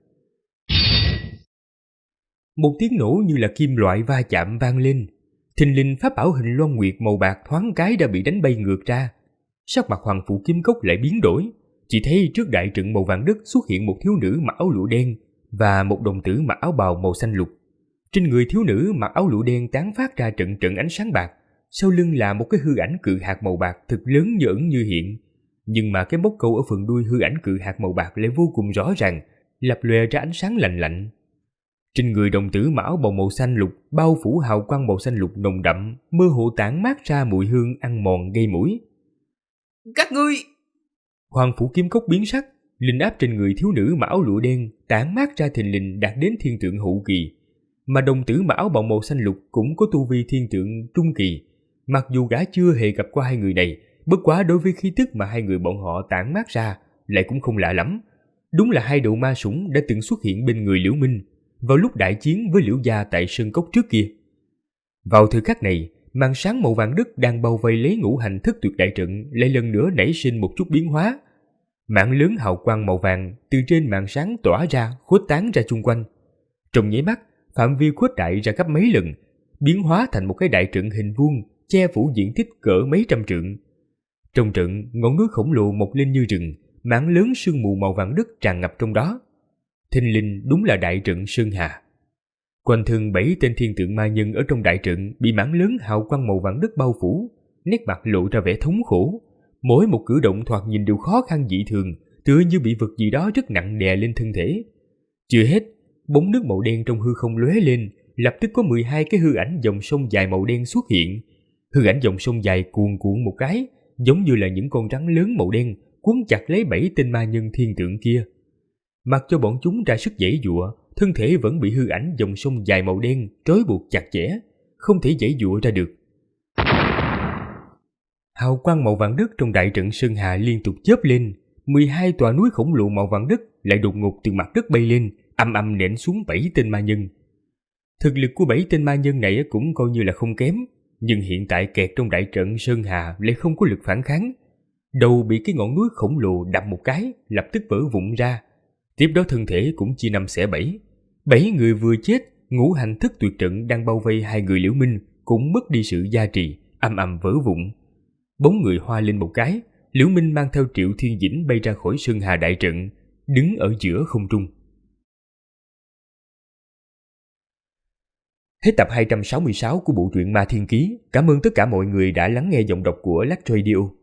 Speaker 2: Một tiếng nổ như là kim loại va chạm vang lên, thình lình pháp bảo hình loan nguyệt màu bạc thoáng cái đã bị đánh bay ngược ra. Sắc mặt Hoàng Phủ Kiếm Cốc lại biến đổi, chỉ thấy trước đại trận màu vàng đất xuất hiện một thiếu nữ mặc áo lụa đen và một đồng tử mặc áo bào màu xanh lục. Trên người thiếu nữ mặc áo lụa đen tán phát ra trận trận ánh sáng bạc, sau lưng là một cái hư ảnh cự hạt màu bạc thực lớn như ẩn như hiện. Nhưng mà cái móc câu ở phần đuôi hư ảnh cự hạt màu bạc lại vô cùng rõ ràng, lập lòe ra ánh sáng lạnh lạnh. Trên người đồng tử mão bầu màu xanh lục bao phủ hào quang màu xanh lục nồng đậm, mơ hồ tản mát ra mùi hương ăn mòn gây mũi.
Speaker 4: Các ngươi!
Speaker 2: Hoàng Phủ Kiếm Cốc biến sắc, linh áp trên người thiếu nữ mão lụa đen tản mát ra thình lình đạt đến thiên tượng hậu kỳ, mà đồng tử mão bầu màu xanh lục cũng có tu vi thiên tượng trung kỳ. Mặc dù gã chưa hề gặp qua hai người này, bất quá đối với khí tức mà hai người bọn họ tản mát ra lại cũng không lạ lắm. Đúng là hai đầu ma sủng đã từng xuất hiện bên người Liễu Minh vào lúc đại chiến với Liễu gia tại sơn cốc trước kia. Vào thời khắc này, màn sáng màu vàng đất đang bao vây lấy ngũ hành thất tuyệt đại trận lại lần nữa nảy sinh một chút biến hóa. Mảng lớn hào quang màu vàng từ trên màn sáng tỏa ra, khuếch tán ra chung quanh. Trong nháy mắt, phạm vi khuếch đại ra gấp mấy lần, biến hóa thành một cái đại trận hình vuông che phủ diện tích cỡ mấy trăm trượng. Trong trận, ngọn núi khổng lồ mọc lên như rừng, mảng lớn sương mù màu vàng đất tràn ngập trong đó. Thình lình đúng là đại trận Sơn Hà. Quanh thân 7 tên thiên tượng ma nhân ở trong đại trận bị mảng lớn hào quang màu vàng đất bao phủ, nét mặt lộ ra vẻ thống khổ. Mỗi một cử động thoạt nhìn đều khó khăn dị thường, tựa như bị vật gì đó rất nặng đè lên thân thể. Chưa hết, bóng nước màu đen trong hư không lóe lên, lập tức có 12 cái hư ảnh dòng sông dài màu đen xuất hiện. Hư ảnh dòng sông dài cuồn cuộn một cái, giống như là những con rắn lớn màu đen quấn chặt lấy 7 tên ma nhân thiên tượng kia. Mặc cho bọn chúng ra sức giãy giụa, thân thể vẫn bị hư ảnh dòng sông dài màu đen trói buộc chặt chẽ, không thể giãy giụa ra được. Hào quang màu vàng đất trong đại trận Sơn Hà liên tục chớp lên, 12 tòa núi khổng lồ màu vàng đất lại đột ngột từ mặt đất bay lên, ầm ầm nện xuống 7 tên ma nhân. Thực lực của 7 tên ma nhân này cũng coi như là không kém, nhưng hiện tại kẹt trong đại trận Sơn Hà lại không có lực phản kháng. Đầu bị cái ngọn núi khổng lồ đập một cái, lập tức vỡ vụn ra. Tiếp đó thân thể cũng chia năm xẻ bảy. 7 người vừa chết, ngũ hành thất tuyệt trận đang bao vây hai người Liễu Minh cũng mất đi sự gia trì, ầm ầm vỡ vụn. Bóng người hoa lên một cái, Liễu Minh mang theo Triệu Thiên Dĩnh bay ra khỏi Sơn Hà đại trận, đứng ở giữa không trung. Hết tập 266 của bộ truyện Ma Thiên Ký. Cảm ơn tất cả mọi người đã lắng nghe giọng đọc của Lắc Radio.